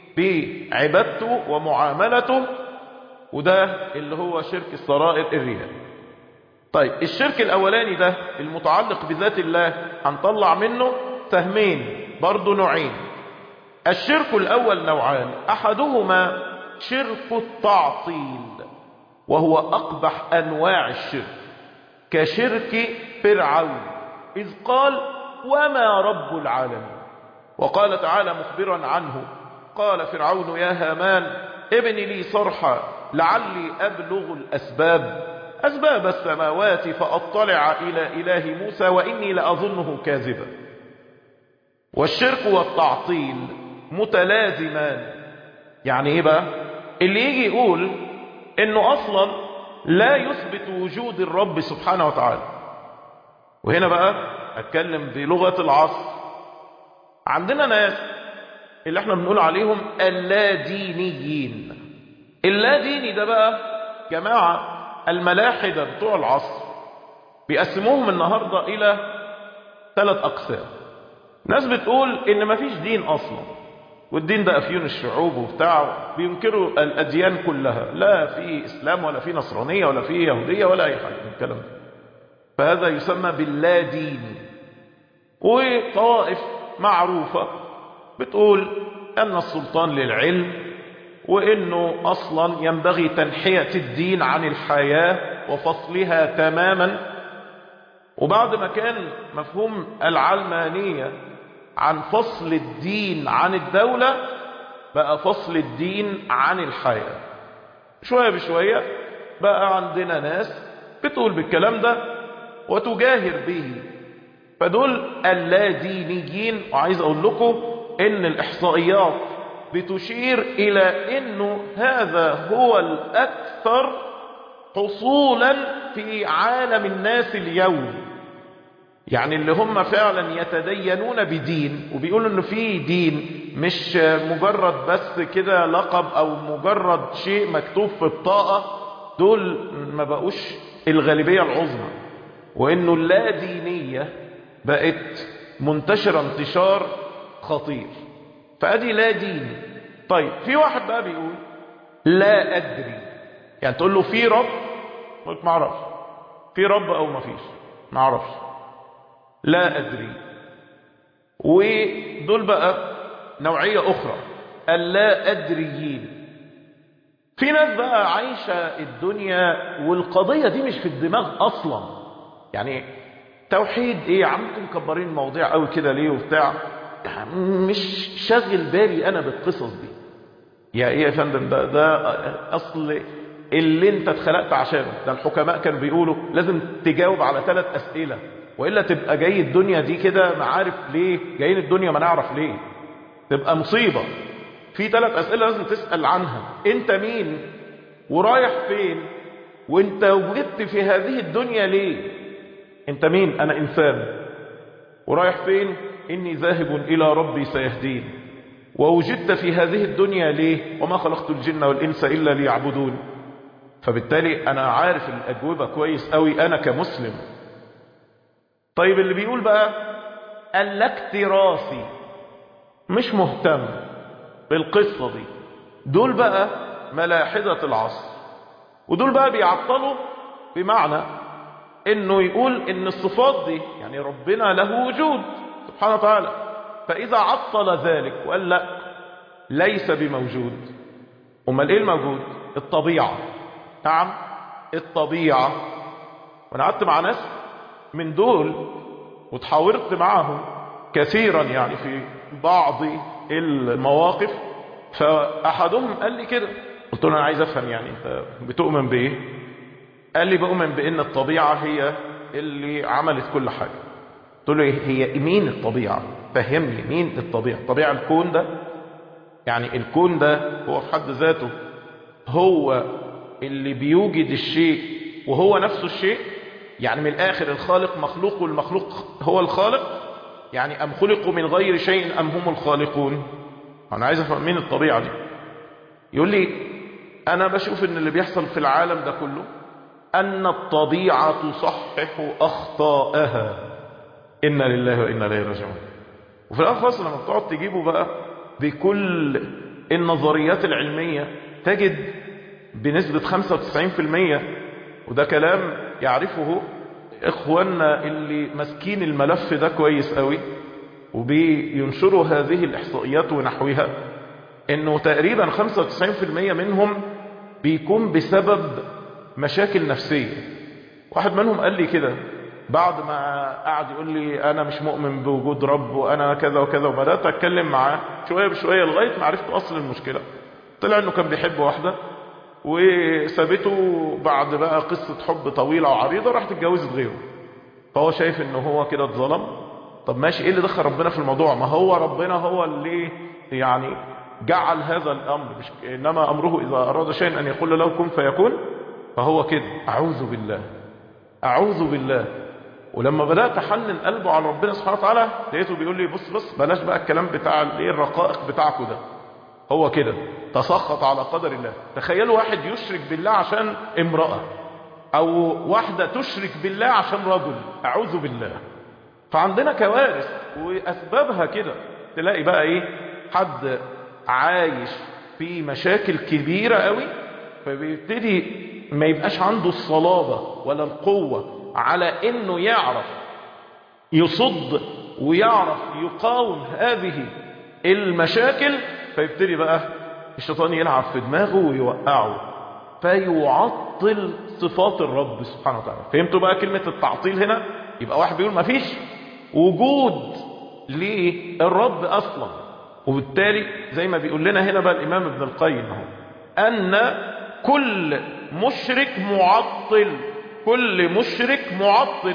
بعبادته ومعاملته، وده اللي هو شرك السرائر، الرياء. طيب الشرك الأولاني ده المتعلق بذات الله هنطلع منه سهمين، برضو نوعين. الشرك الأول نوعان: أحدهما شرك التعطيل، وهو أقبح أنواع الشرك، كشرك فرعون إذ قال وما رب العالمين. وقال تعالى مخبرا عنه: قال فرعون يا هامان ابن لي صرحا لعلي أبلغ الأسباب أسباب السماوات فأطلع إلى إله موسى وإني لأظنه كاذبا. والشرك والتعطيل متلازمان. يعني إيه بقى؟ اللي يجي يقول إنه أصلا لا يثبت وجود الرب سبحانه وتعالى. وهنا بقى أتكلم بلغة العصر. عندنا ناس اللي احنا بنقول عليهم اللادينيين. اللاديني ده بقى جماعة الملاحدة بتوع العصر بيقسموهم النهاردة إلى ثلاث أقسام. ناس بتقول إن مفيش دين أصلا، والدين ده أفيون الشعوب وبتاع، بينكروا الأديان كلها، لا في إسلام ولا في نصرانية ولا في يهودية ولا أي حاجة من الكلام ده. فهذا يسمى باللادين. وطوائف معروفة بتقول أن السلطان للعلم، وإنه أصلا ينبغي تنحية الدين عن الحياة وفصلها تماما. وبعد ما كان مفهوم العلمانية عن فصل الدين عن الدولة، بقى فصل الدين عن الحياة. شوية بشوية بقى عندنا ناس بتقول بالكلام ده وتجاهر به، فدول اللادينيين. وعايز أقول لكم إن الإحصائيات بتشير إلى إنه هذا هو الأكثر حصولا في عالم الناس اليوم. يعني اللي هم فعلا يتدينون بدين وبيقولوا إنه في دين، مش مجرد بس كده لقب أو مجرد شيء مكتوب في الطاقة، دول ما بقوش الغالبية العظمى. وإنه اللادينية بقت منتشرة انتشار خطير. فأدي لا دين. طيب في واحد بقى بيقول لا أدري، يعني تقول له في رب، قلت ما اعرفش في رب أو ما فيش، ما اعرفش، لا أدري. ودول بقى نوعية أخرى، اللا أدريين. في ناس بقى عايشة الدنيا والقضية دي مش في الدماغ أصلا. يعني توحيد ايه يا عم، انتم مكبرين المواضيع قوي كده ليه وبتاع، مش شاغل بالي انا بالقصص دي. يا ايه يا فندم، ده ده اصل اللي انت اتخلقت عشانه. ده الحكماء كانوا بيقولوا لازم تجاوب على ثلاث اسئله، والا تبقى جاي الدنيا دي كده ما عارف ليه جايين الدنيا، ما نعرف ليه، تبقى مصيبه. في ثلاث اسئله لازم تسال عنها: انت مين؟ ورايح فين؟ وانت وجدت في هذه الدنيا ليه؟ انت مين؟ انا انسان. ورايح فين؟ اني ذاهب الى ربي سيهدين. ووجدت في هذه الدنيا ليه؟ وما خلقت الجن والانس الا ليعبدون. فبالتالي انا عارف الاجوبه كويس قوي انا كمسلم. طيب اللي بيقول بقى الاكتراثي مش مهتم بالقصه دي، دول بقى ملاحده العصر، ودول بقى بيعطلوا، بمعنى انه يقول ان الصفات دي يعني ربنا له وجود سبحانه وتعالى، فاذا عطل ذلك وقال لا ليس بموجود، امال ايه الموجود؟ الطبيعه. نعم الطبيعه. وانا قعدت مع ناس من دول وتحاورت معهم كثيرا يعني في بعض المواقف، فاحدهم قال لي كده، قلت له انا عايز افهم يعني انت بتؤمن بايه؟ قال لي بؤمن بان الطبيعه هي اللي عملت كل حاجه. قلت له هي مين الطبيعه؟ فهمني مين الطبيعه؟ طبيعه الكون ده، يعني الكون ده هو في حد ذاته هو اللي بيوجد الشيء وهو نفسه الشيء، يعني من الاخر الخالق مخلوق والمخلوق هو الخالق، يعني ام خلقوا من غير شيء ام هم الخالقون؟ انا عايز افهم مين الطبيعه دي. يقول لي انا بشوف ان اللي بيحصل في العالم ده كله ان الطبيعه تصحح اخطاءها، انا لله وانا اليه راجعون. وفي الاخر خالص لما بتقعد تجيبه بقى بكل النظريات العلميه تجد بنسبه خمسة وتسعين بالمئة، وده كلام يعرفه اخواننا اللي ماسكين الملف ده كويس قوي وبينشروا هذه الاحصائيات ونحوها، انه تقريبا خمسة وتسعين بالمئة منهم بيكون بسبب مشاكل نفسيه. واحد منهم قال لي كده بعد ما قعد يقول لي انا مش مؤمن بوجود رب وانا كذا وكذا، وبدات اتكلم معاه شويه بشويه لغايه ما عرفت اصل المشكله. طلع انه كان بيحب واحده وسابته بعد بقى قصه حب طويله وعريضه، راحت اتجوزت غيره، فهو شايف انه هو كده اتظلم. طب ماشي، ايه اللي دخل ربنا في الموضوع؟ ما هو ربنا هو اللي يعني جعل هذا الامر، مش انما امره اذا اراد شيئا ان يقول له كن فيكون. فهو كده، اعوذ بالله اعوذ بالله. ولما بدات احنن قلبه على ربنا سبحانه وتعالى لقيته بيقول لي بص بص بلاش بقى الكلام بتاع الايه الرقائق بتاعكم ده، هو كده تسخط على قدر الله. تخيلوا واحد يشرك بالله عشان امراه، او واحده تشرك بالله عشان رجل، اعوذ بالله. فعندنا كوارث واسبابها كده. تلاقي بقى ايه حد عايش في مشاكل كبيره قوي، فبيبتدي ما يبقاش عنده الصلابه ولا القوه على انه يعرف يصد ويعرف يقاوم هذه المشاكل، فيبتدي بقى الشيطان يلعب في دماغه ويوقعه فيعطل صفات الرب سبحانه وتعالى. فهمتوا بقى كلمة التعطيل هنا؟ يبقى واحد بيقول ما فيش وجود للرب اصلا، وبالتالي زي ما بيقول لنا هنا بقى الامام ابن القيم اهو، ان كل مشرك معطل، كل مشرك معطل.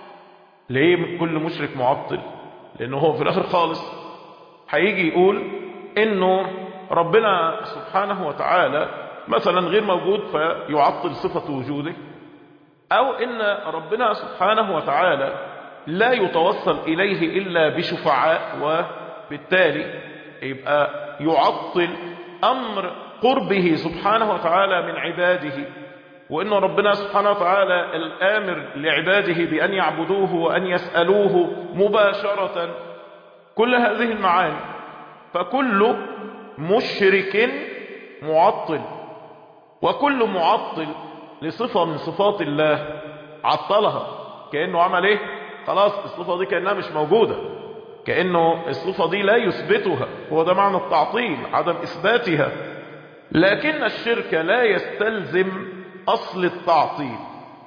ليه كل مشرك معطل؟ لانه هو في الاخر خالص هيجي يقول انه ربنا سبحانه وتعالى مثلا غير موجود فيعطل صفة وجوده، او ان ربنا سبحانه وتعالى لا يتوصل اليه الا بشفعاء، وبالتالي يبقى يعطل امر قربه سبحانه وتعالى من عباده، وإن ربنا سبحانه وتعالى الآمر لعباده بأن يعبدوه وأن يسألوه مباشرة. كل هذه المعاني، فكل مشرك معطل، وكل معطل لصفة من صفات الله عطلها، كأنه عمل ايه؟ خلاص الصفة دي كأنها مش موجودة، كأنه الصفة دي لا يثبتها. هو ده معنى التعطيل، عدم إثباتها. لكن الشرك لا يستلزم أصل التعطيل،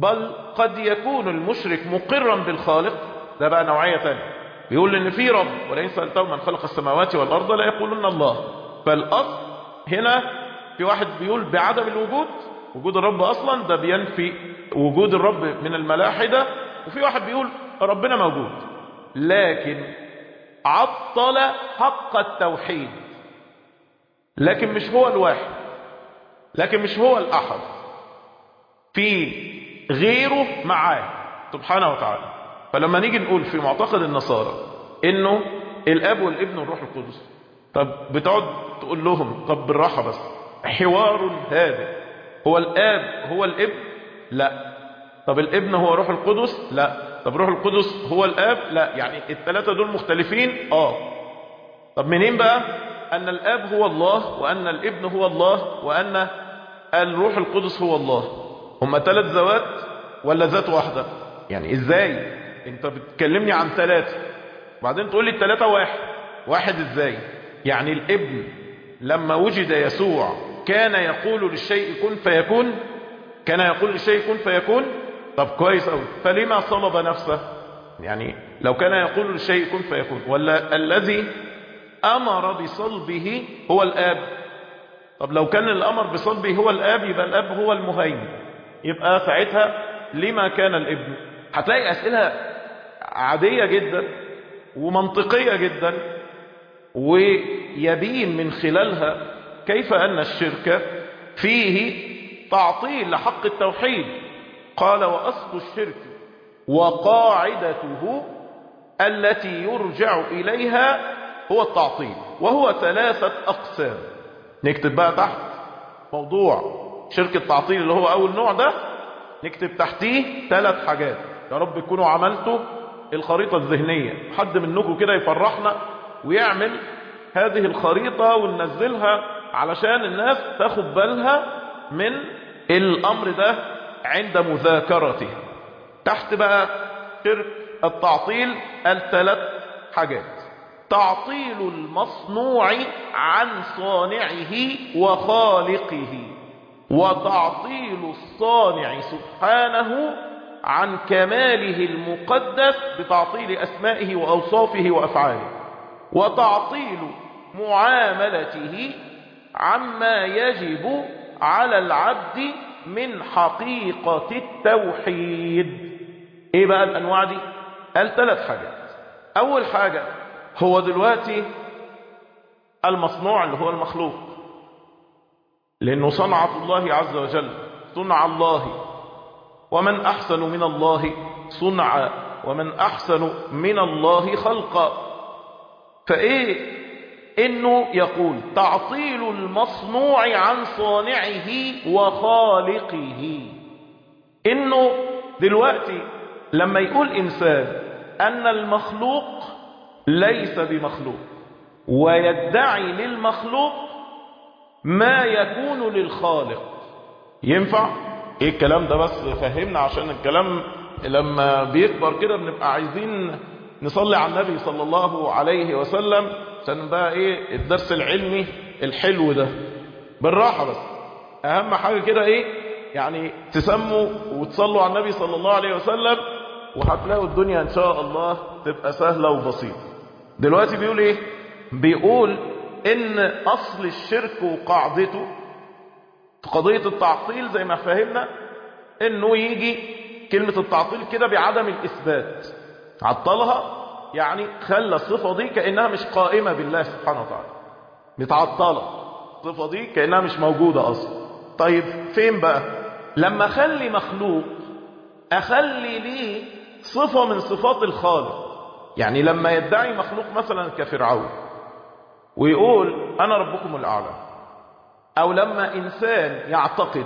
بل قد يكون المشرك مقرا بالخالق، ده بقى نوعية ثانية، بيقول ان في رب ولئن سألتهم من خلق السماوات والأرض لا يقولون الله. فالأصل هنا في واحد بيقول بعدم الوجود، وجود الرب أصلا ده بينفي وجود الرب من الملاحدة، وفي واحد بيقول ربنا موجود لكن عطل حق التوحيد، لكن مش هو الواحد، لكن مش هو الأحد، في غيره معاه سبحانه وتعالى. فلما نيجي نقول في معتقد النصارى انه الاب والابن والروح القدس، طب بتقعد تقول لهم طب بالراحة بس، حوار هادئ، هو الاب هو الابن؟ لا. طب الابن هو روح القدس؟ لا. طب روح القدس هو الاب؟ لا. يعني الثلاثة دول مختلفين. اه طب منين بقى ان الاب هو الله وان الابن هو الله وان الروح القدس هو الله؟ هما ثلاث ذوات ولا ذات واحدة؟ يعني ازاي انت بتكلمني عن ثلاثة وبعدين تقول لي الثلاثة واحد؟ واحد ازاي؟ يعني الابن لما وجد يسوع كان يقول للشيء كن فيكون؟ كان يقول للشيء كن فيكون؟ طب كويس قوي، فلما صلب نفسه؟ يعني لو كان يقول للشيء كن فيكون، ولا الذي امر بصلبه هو الاب؟ طب لو كان الامر بصلبه هو الاب يبقى الاب هو المهيمن، يبقى ساعتها لما كان الابن؟ هتلاقي اسئله عاديه جدا ومنطقيه جدا، ويبين من خلالها كيف ان الشرك فيه تعطيل لحق التوحيد. قال واصل الشرك وقاعدته التي يرجع اليها هو التعطيل، وهو ثلاثه اقسام. نكتب بقى تحت موضوع شرك التعطيل اللي هو اول نوع ده، نكتب تحتيه ثلاث حاجات. يا رب تكونوا عملتوا الخريطة الذهنية، حد منكم كده يفرحنا ويعمل هذه الخريطة وننزلها علشان الناس تاخد بالها من الامر ده عند مذاكرتها. تحت بقى شرك التعطيل الثلاث حاجات: تعطيل المصنوع عن صانعه وخالقه، وتعطيل الصانع سبحانه عن كماله المقدس بتعطيل أسمائه وأوصافه وأفعاله، وتعطيل معاملته عما يجب على العبد من حقيقة التوحيد. ايه بقى الأنواع دي؟ قال ثلاث حاجات. أول حاجة هو دلوقتي المصنوع اللي هو المخلوق، لأنه صنعة الله عز وجل، صنع الله، ومن أحسن من الله صنعا ومن أحسن من الله خلقا. فإيه إنه يقول تعطيل المصنوع عن صانعه وخالقه، إنه دلوقتي لما يقول إنسان أن المخلوق ليس بمخلوق ويدعي للمخلوق ما يكون للخالق، ينفع؟ ايه الكلام ده؟ بس فهمنا، عشان الكلام لما بيكبر كده بنبقى عايزين نصلي على النبي صلى الله عليه وسلم، عشان بقى ايه الدرس العلمي الحلو ده. بالراحة بس، اهم حاجة كده ايه يعني تسموا وتصلوا على النبي صلى الله عليه وسلم، وهتلاقوا الدنيا ان شاء الله تبقى سهلة وبسيطة. دلوقتي بيقول ايه؟ بيقول ان اصل الشرك وقاعدته في قضية التعطيل زي ما فهمنا انه يجي كلمة التعطيل كده بعدم الاثبات، عطلها يعني خلى الصفة دي كأنها مش قائمة بالله سبحانه وتعالى، متعطلة الصفة دي كأنها مش موجودة اصلا. طيب فين بقى؟ لما اخلي مخلوق اخلي ليه صفة من صفات الخالق. يعني لما يدعي مخلوق مثلا كفرعون ويقول انا ربكم الاعلى، او لما انسان يعتقد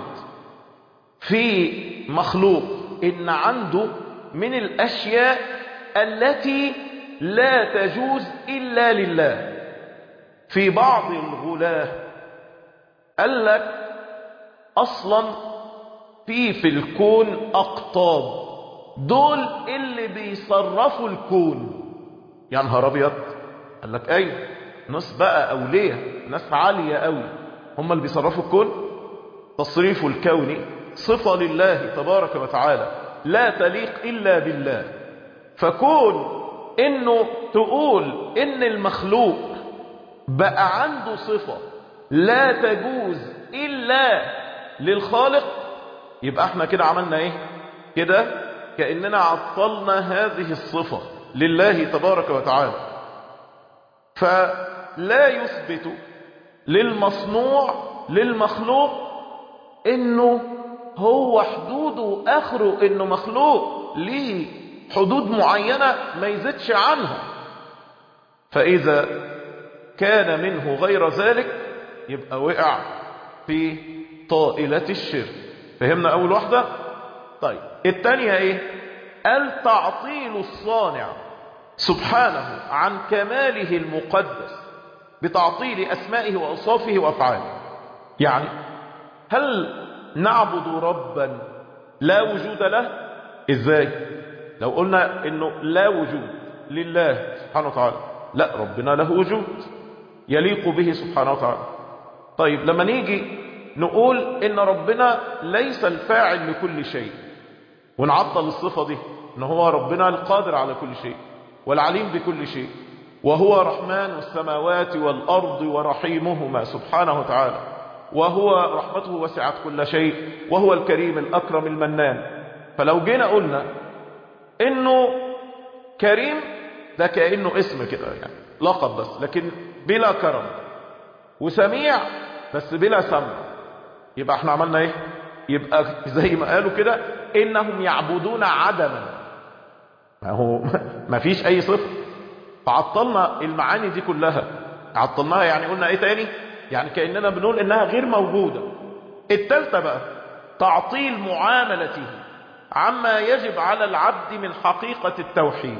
في مخلوق ان عنده من الاشياء التي لا تجوز الا لله. في بعض الغلاة قال لك اصلا في في الكون اقطاب، دول اللي بيصرفوا الكون. يا نهار ابيض! قال لك ايوه، ناس بقى اولياء، ناس عاليه قوي، هم اللي بيصرفوا الكون. تصريفه الكوني صفة لله تبارك وتعالى لا تليق إلا بالله. فكون إنه تقول إن المخلوق بقى عنده صفة لا تجوز إلا للخالق، يبقى احنا كده عملنا ايه؟ كده كأننا عطلنا هذه الصفة لله تبارك وتعالى. فلا يثبت للمصنوع للمخلوق انه هو حدوده اخره انه مخلوق ليه حدود معينة ما يزيدش عنها. فاذا كان منه غير ذلك يبقى وقع في طائلة الشرك. فهمنا اول واحدة؟ طيب الثانية ايه؟ التعطيل الصانع سبحانه عن كماله المقدس بتعطيل أسمائه وأوصافه وأفعاله. يعني هل نعبد ربا لا وجود له؟ إزاي؟ لو قلنا إنه لا وجود لله سبحانه وتعالى، لا، ربنا له وجود يليق به سبحانه وتعالى. طيب لما نيجي نقول إن ربنا ليس الفاعل لكل شيء ونعطل الصفة دي، إن هو ربنا القادر على كل شيء والعليم بكل شيء، وهو رحمن السماوات والأرض ورحيمهما سبحانه وتعالى، وهو رحمته وسعت كل شيء، وهو الكريم الأكرم المنان. فلو جينا قلنا إنه كريم ده كأنه اسم كده يعني لقب بس لكن بلا كرم، وسميع بس بلا سمع، يبقى احنا عملنا ايه؟ يبقى زي ما قالوا كده إنهم يعبدون عدما، ما هو ما فيش أي صفة. فعطلنا المعاني دي كلها، عطلناها يعني قلنا ايه تاني؟ يعني كأننا بنقول انها غير موجودة. التالتة بقى تعطيل معاملته عما يجب على العبد من حقيقة التوحيد.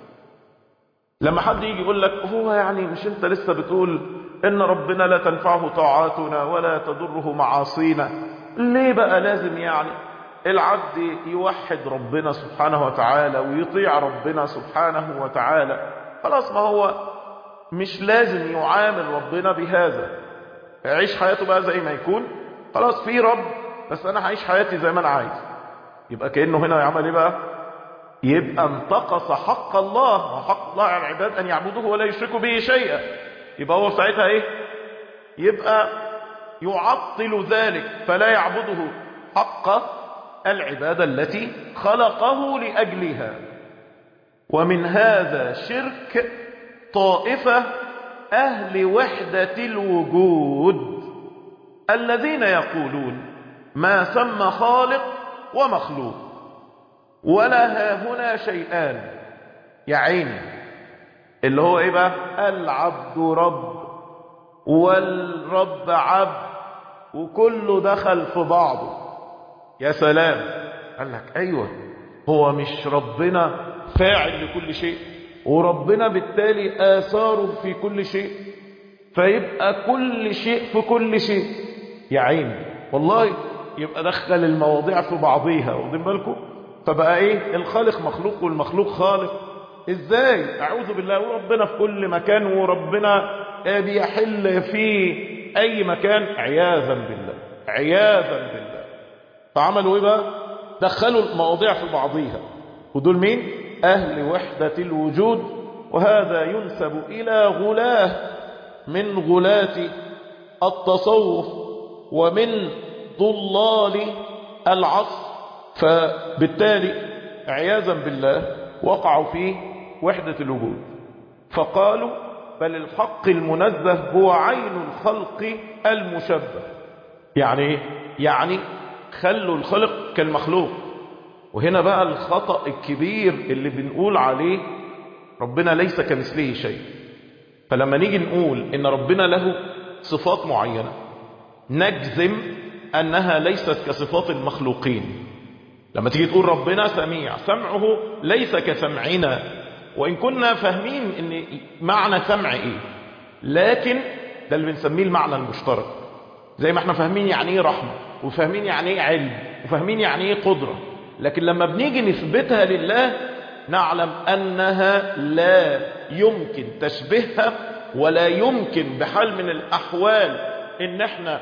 لما حد يجي يقول لك هو يعني مش انت لسه بتقول ان ربنا لا تنفعه طاعاتنا ولا تضره معاصينا، ليه بقى لازم يعني العبد يوحد ربنا سبحانه وتعالى ويطيع ربنا سبحانه وتعالى؟ خلاص، ما هو مش لازم يعامل ربنا بهذا، يعيش حياته بقى زي ما يكون، خلاص في رب بس انا هعيش حياتي زي ما انا عايز. يبقى كأنه هنا يعمل ايه بقى؟ يبقى انتقص حق الله، وحق الله على العباد ان يعبدوه ولا يشركوا به شيئا. يبقى هو ساعتها ايه؟ يبقى يعطل ذلك فلا يعبده حق العبادة التي خلقه لأجلها. ومن هذا شرك طائفة أهل وحدة الوجود الذين يقولون ما سمى خالق ومخلوق ولا ها هنا شيئان. يا عيني، اللي هو ايه بقى؟ العبد رب والرب عبد وكله دخل في بعضه. يا سلام، قال لك ايوه، هو مش ربنا فاعل لكل شيء وربنا بالتالي آثاره في كل شيء، فيبقى كل شيء في كل شيء. يا عيني والله، يبقى دخل المواضيع في بعضيها، واخدين بالكم؟ فبقى ايه؟ الخالق مخلوق والمخلوق خالق. ازاي؟ اعوذ بالله، وربنا في كل مكان وربنا بيحل في اي مكان، عياذا بالله عياذا بالله. فعملوا ايه بقى؟ دخلوا المواضيع في بعضيها. ودول مين؟ أهل وحدة الوجود. وهذا ينسب إلى غلاه من غلاة التصوف ومن ضلال العصر، فبالتالي عياذا بالله وقعوا في وحدة الوجود. فقالوا بل الحق المنزه هو عين الخلق المشبه. يعني ايه؟ يعني خلوا الخلق كالمخلوق. وهنا بقى الخطأ الكبير اللي بنقول عليه ربنا ليس كمثله شيء. فلما نيجي نقول ان ربنا له صفات معينة نجزم انها ليست كصفات المخلوقين. لما تيجي تقول ربنا سميع، سمعه ليس كسمعنا، وان كنا فاهمين ان معنى سمع ايه، لكن ده اللي بنسميه المعنى المشترك. زي ما احنا فاهمين يعني ايه رحمة، وفاهمين يعني ايه علم، وفاهمين يعني ايه قدرة، لكن لما بنيجي نثبتها لله نعلم أنها لا يمكن تشبيهها، ولا يمكن بحال من الأحوال إن احنا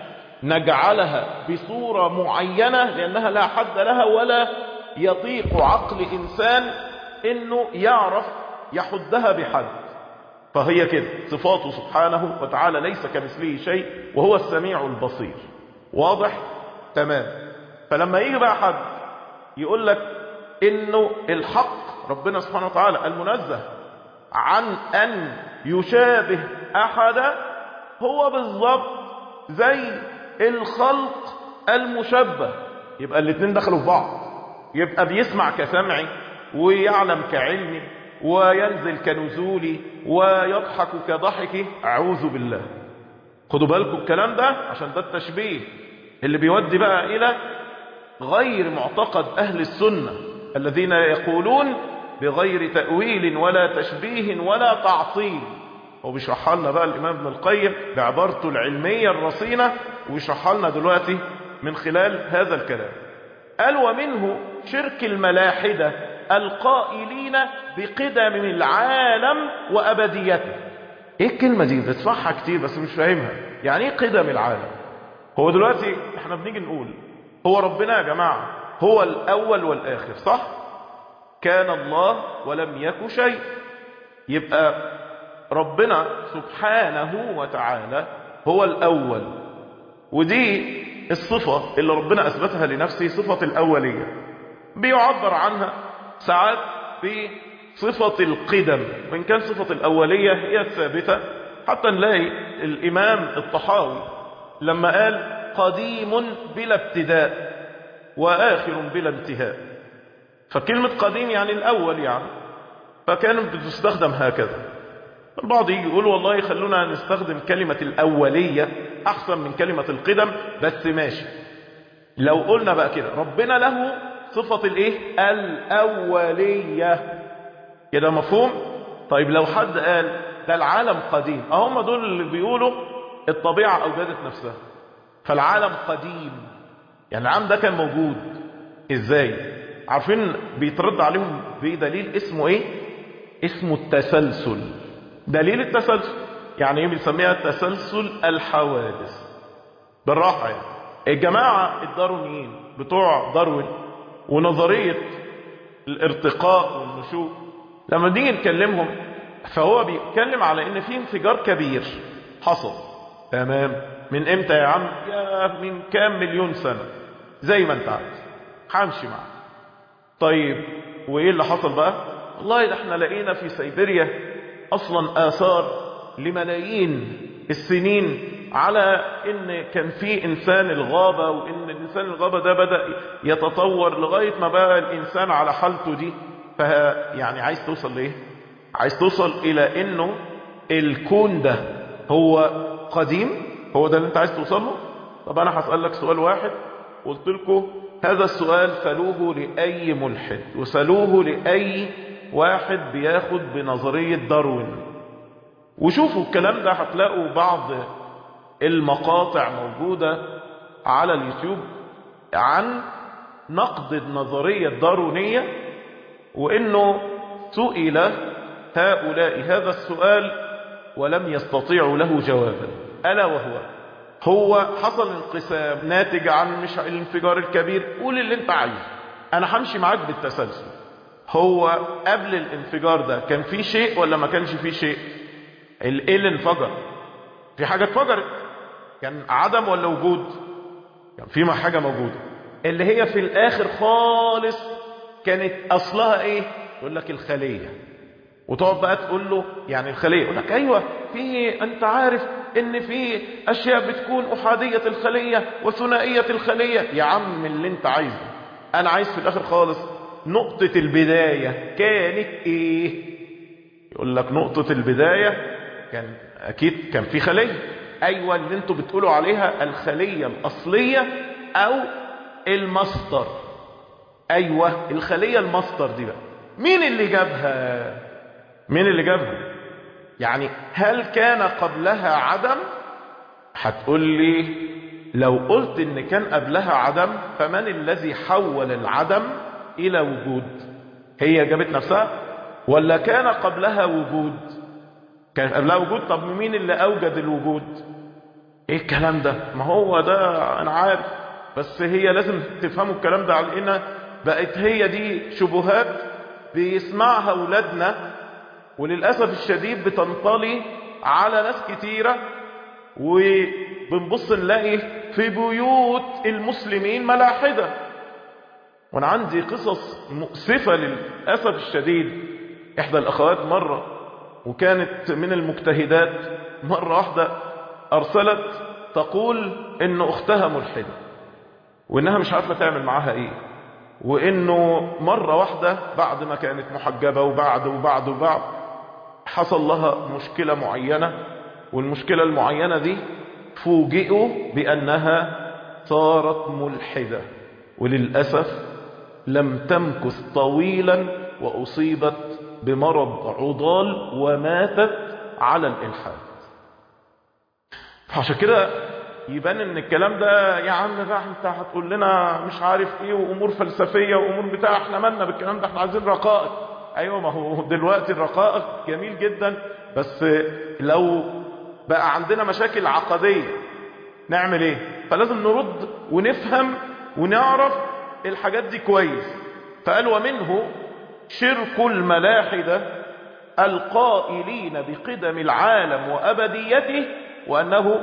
نجعلها بصورة معينة لأنها لا حد لها ولا يطيق عقل إنسان إنه يعرف يحدها بحد. فهي كده صفاته سبحانه وتعالى ليس كمثله شيء وهو السميع البصير. واضح؟ تمام. فلما يجي بقى حد يقول لك إنه الحق ربنا سبحانه وتعالى المنزه عن أن يشابه أحدا هو بالضبط زي الخلق المشبه، يبقى الاثنين دخلوا في بعض. يبقى بيسمع كسمعي ويعلم كعلمي وينزل كنزولي ويضحك كضحكي. أعوذ بالله. خدوا بالكم الكلام ده عشان ده التشبيه اللي بيودي بقى إلى غير معتقد أهل السنة الذين يقولون بغير تأويل ولا تشبيه ولا تعطيل. وبيشرحها لنا بقى الإمام ابن القيم بعبارته العلمية الرصينة، ويشرحها لنا دلوقتي من خلال هذا الكلام. قال ومنه شرك الملاحدة القائلين بقدم العالم وأبديته. ايه الكلمة دي؟ بتسمعها كتير بس مش فاهمها. يعني ايه قدم العالم؟ هو دلوقتي احنا بنيجي نقول هو ربنا يا جماعة هو الأول والآخر، صح؟ كان الله ولم يك شيء. يبقى ربنا سبحانه وتعالى هو الأول، ودي الصفة اللي ربنا أثبتها لنفسه، صفة الأولية. بيعبر عنها ساعات بصفة القدم، وإن كان صفة الأولية هي الثابتة. حتى نلاقي الإمام الطحاوي لما قال قديم بلا ابتداء وآخر بلا انتهاء، فكلمة قديم يعني الأول يعني، فكانت بتستخدم هكذا. البعض يجي يقول والله خلونا نستخدم كلمة الأولية أحسن من كلمة القدم، بس ماشي. لو قلنا بقى كده ربنا له صفة الايه؟ الأولية، كده مفهوم؟ طيب لو حد قال ده العالم قديم، اهم دول اللي بيقولوا الطبيعة أوجدت نفسها، فالعالم قديم يعني العالم ده كان موجود ازاي؟ عارفين بيترد عليهم بدليل اسمه ايه؟ اسمه التسلسل. دليل التسلسل يعني ايه؟ بنسميها تسلسل الحوادث. بالراحة يعني الجماعة الداروينيين بتوع داروين ونظرية الارتقاء والنشوء، لما نيجي نكلمهم فهو بيتكلم على ان في انفجار كبير حصل. تمام. من امتى يا عم؟ يا من كام مليون سنة، زي ما انت عايز همشي معاك. طيب وايه اللي حصل بقى؟ والله ده احنا لقينا في سيبيريا اصلا اثار لملايين السنين على ان كان في انسان الغابة، وان الانسان الغابة ده بدأ يتطور لغاية ما بقى الانسان على حالته دي. فيعني عايز توصل لايه؟ عايز توصل الى انه الكون ده هو قديم؟ هو ده اللي انت عايز توصل له؟ طب انا هسأل لك سؤال واحد، قلت لكم هذا السؤال سألوه لأي ملحد وسألوه لأي واحد بياخد بنظرية داروين، وشوفوا الكلام ده هتلاقوا بعض المقاطع موجودة على اليوتيوب عن نقد النظرية الداروينية، وانه سئل هؤلاء هذا السؤال ولم يستطيعوا له جوابا، ألا وهو هو حصل انقسام ناتج عن مش الانفجار الكبير. قول اللي انت عايزه، انا همشي معاك بالتسلسل. هو قبل الانفجار ده كان في شيء ولا ما كانش في شيء؟ ايه اللي انفجر؟ في حاجة اتفجرت، كان عدم ولا وجود؟ كان في ما حاجة موجودة اللي هي في الاخر خالص كانت اصلها ايه؟ يقول لك الخلية. وتقعد بقى تقول له يعني الخلية، يقول لك ايوه في، انت عارف ان في اشياء بتكون احادية الخلية وثنائية الخلية. يا عم اللي انت عايزه، انا عايز في الاخر خالص نقطة البداية كانت ايه؟ يقول لك نقطة البداية كان اكيد كان في خلية. ايوه اللي انتوا بتقولوا عليها الخلية الاصلية او المصدر. ايوه الخلية المصدر دي بقى مين اللي جابها؟ مين اللي جابها؟ يعني هل كان قبلها عدم؟ هتقول لي لو قلت ان كان قبلها عدم فمن الذي حول العدم الى وجود؟ هي جابت نفسها ولا كان قبلها وجود؟ كان قبلها وجود. طب مين اللي اوجد الوجود؟ ايه الكلام ده؟ ما هو ده انا عارف، بس هي لازم تفهموا الكلام ده على ان بقت هي دي شبهات بيسمعها اولادنا، وللأسف الشديد بتنطلي على ناس كتيرة، وبنبص نلاقي في بيوت المسلمين ملاحدة. وانا عندي قصص مؤسفة للأسف الشديد. احدى الاخوات مرة، وكانت من المجتهدات، مرة واحدة ارسلت تقول ان اختها ملحدة وانها مش عارفة تعمل معاها ايه، وانه مرة واحدة بعد ما كانت محجبة وبعد وبعد وبعد حصل لها مشكلة معينة، والمشكلة المعينة دي فوجئوا بأنها صارت ملحدة، وللأسف لم تمكث طويلا وأصيبت بمرض عضال وماتت على الإلحاد. فعشان كده يبان ان الكلام ده يا عم بقى انت هتقول لنا مش عارف ايه وامور فلسفية وامور بتاع، احنا مالنا بالكلام ده، احنا عايزين رقائق. ايوه، ما هو دلوقتي الرقائق جميل جدا، بس لو بقى عندنا مشاكل عقدية نعمل ايه؟ فلازم نرد ونفهم ونعرف الحاجات دي كويس. فقال ومنه شرك الملاحدة القائلين بقدم العالم وأبديته وأنه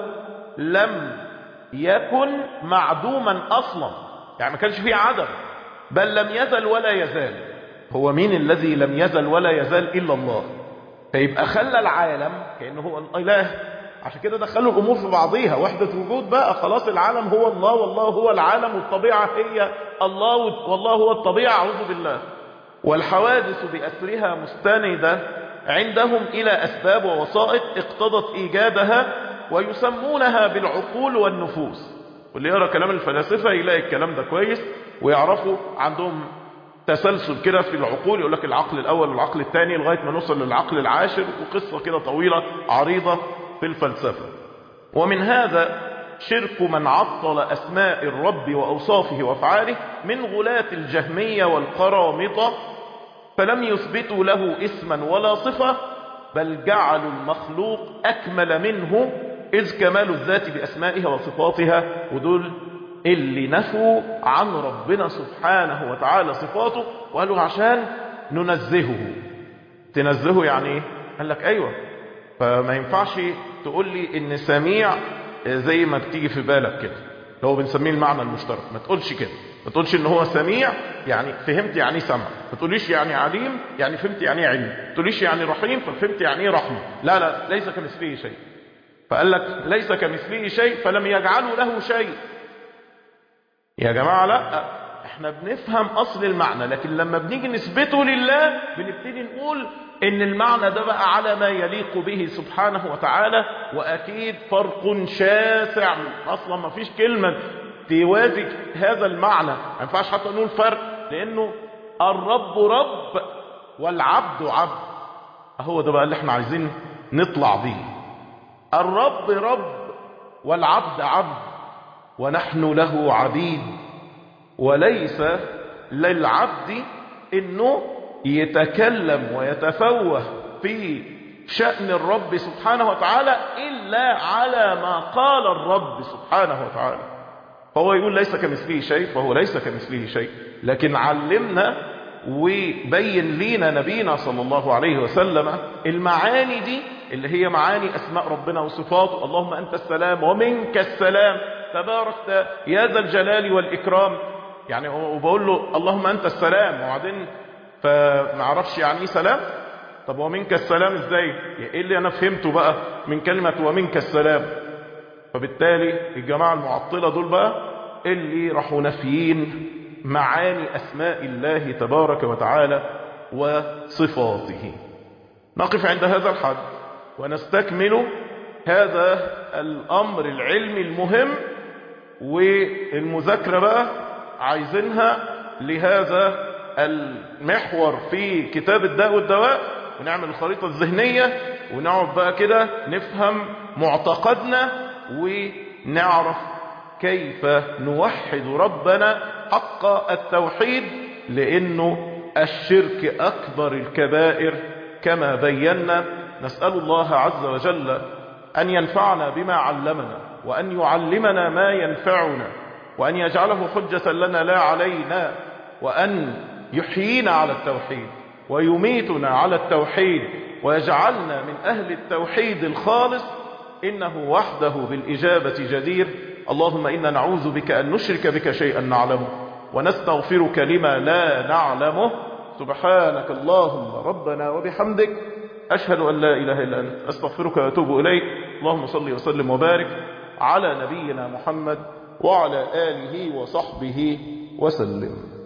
لم يكن معدوما أصلا، يعني ما كانش فيه عدم، بل لم يزل ولا يزال. هو مين الذي لم يزل ولا يزال إلا الله؟ فيبقى خلى العالم كأنه هو الإله، عشان كده دخلوا الأمور في بعضيها، وحدة وجود بقى، خلاص العالم هو الله والله هو العالم والطبيعة هي الله والله هو الطبيعة، أعوذ بالله. والحوادث بأسرها مستندة عندهم إلى أسباب ووسائط اقتضت إيجادها ويسمونها بالعقول والنفوس. واللي يرى كلام الفلاسفة يلاقي الكلام ده كويس، ويعرفوا عندهم تسلسل كده في العقول، يقول لك العقل الأول والعقل الثاني لغاية ما نوصل للعقل العاشر، وقصة كده طويلة عريضة في الفلسفة. ومن هذا شرك من عطل أسماء الرب وأوصافه وأفعاله من غلاة الجهمية والقرامطة، فلم يثبتوا له اسما ولا صفة، بل جعلوا المخلوق أكمل منه، إذ كمال الذات بأسمائها وصفاتها، ودول اللي نفوا عن ربنا سبحانه وتعالى صفاته وقالوا عشان ننزهه. تنزهه يعني ايه؟ قال لك ايوه، فما ينفعش تقول لي ان سميع زي ما بتيجي في بالك كده، لو بنسميه المعنى المشترك، ما تقولش كده، ما تقولش ان هو سميع يعني فهمت يعني سمع، ما تقوليش يعني عليم يعني فهمت يعني علم، ما تقوليش يعني رحيم ففهمت يعني رحمه. لا لا، ليس كمثله شيء. فقال لك ليس كمثله شيء فلم يجعلوا له شيء. يا جماعة لا، احنا بنفهم اصل المعنى، لكن لما بنيجي نثبته لله بنبتدي نقول ان المعنى ده بقى على ما يليق به سبحانه وتعالى، واكيد فرق شاسع، اصلا ما فيش كلمة توازي هذا المعنى، ما ينفعش حتى نقول فرق، لانه الرب رب والعبد عبد. هو ده بقى اللي احنا عايزين نطلع بيه. الرب رب والعبد عبد، ونحن له عبيد، وليس للعبد انه يتكلم ويتفوه في شأن الرب سبحانه وتعالى إلا على ما قال الرب سبحانه وتعالى. فهو يقول ليس كمثله شيء، فهو ليس كمثله شيء، لكن علمنا وبين لينا نبينا صلى الله عليه وسلم المعاني دي اللي هي معاني أسماء ربنا وصفاته. اللهم أنت السلام ومنك السلام تباركت يا ذا الجلال والإكرام، يعني وبقول له اللهم أنت السلام، وبعدين فما عرفش يعني ايه سلام. طب ومنك السلام ازاي؟ ايه اللي انا فهمته بقى من كلمة ومنك السلام؟ فبالتالي الجماعة المعطلة دول بقى اللي راحوا نافيين معاني أسماء الله تبارك وتعالى وصفاته. نقف عند هذا الحد ونستكمل هذا الأمر العلمي المهم، والمذاكرة بقى عايزينها لهذا المحور في كتاب الداء والدواء، ونعمل الخريطة الذهنية ونقعد بقى كده نفهم معتقدنا ونعرف كيف نوحد ربنا حق التوحيد، لأنه الشرك أكبر الكبائر كما بينا. نسأل الله عز وجل أن ينفعنا بما علمنا وأن يعلمنا ما ينفعنا، وأن يجعله حجة لنا لا علينا، وأن يحيينا على التوحيد ويميتنا على التوحيد، ويجعلنا من أهل التوحيد الخالص، إنه وحده بالإجابة جدير. اللهم إنا نعوذ بك أن نشرك بك شيئا نعلمه، ونستغفرك لما لا نعلمه. سبحانك اللهم ربنا وبحمدك، أشهد أن لا إله إلا أنت، أستغفرك وأتوب إليك. اللهم صل وسلم وبارك على نبينا محمد وعلى آله وصحبه وسلم.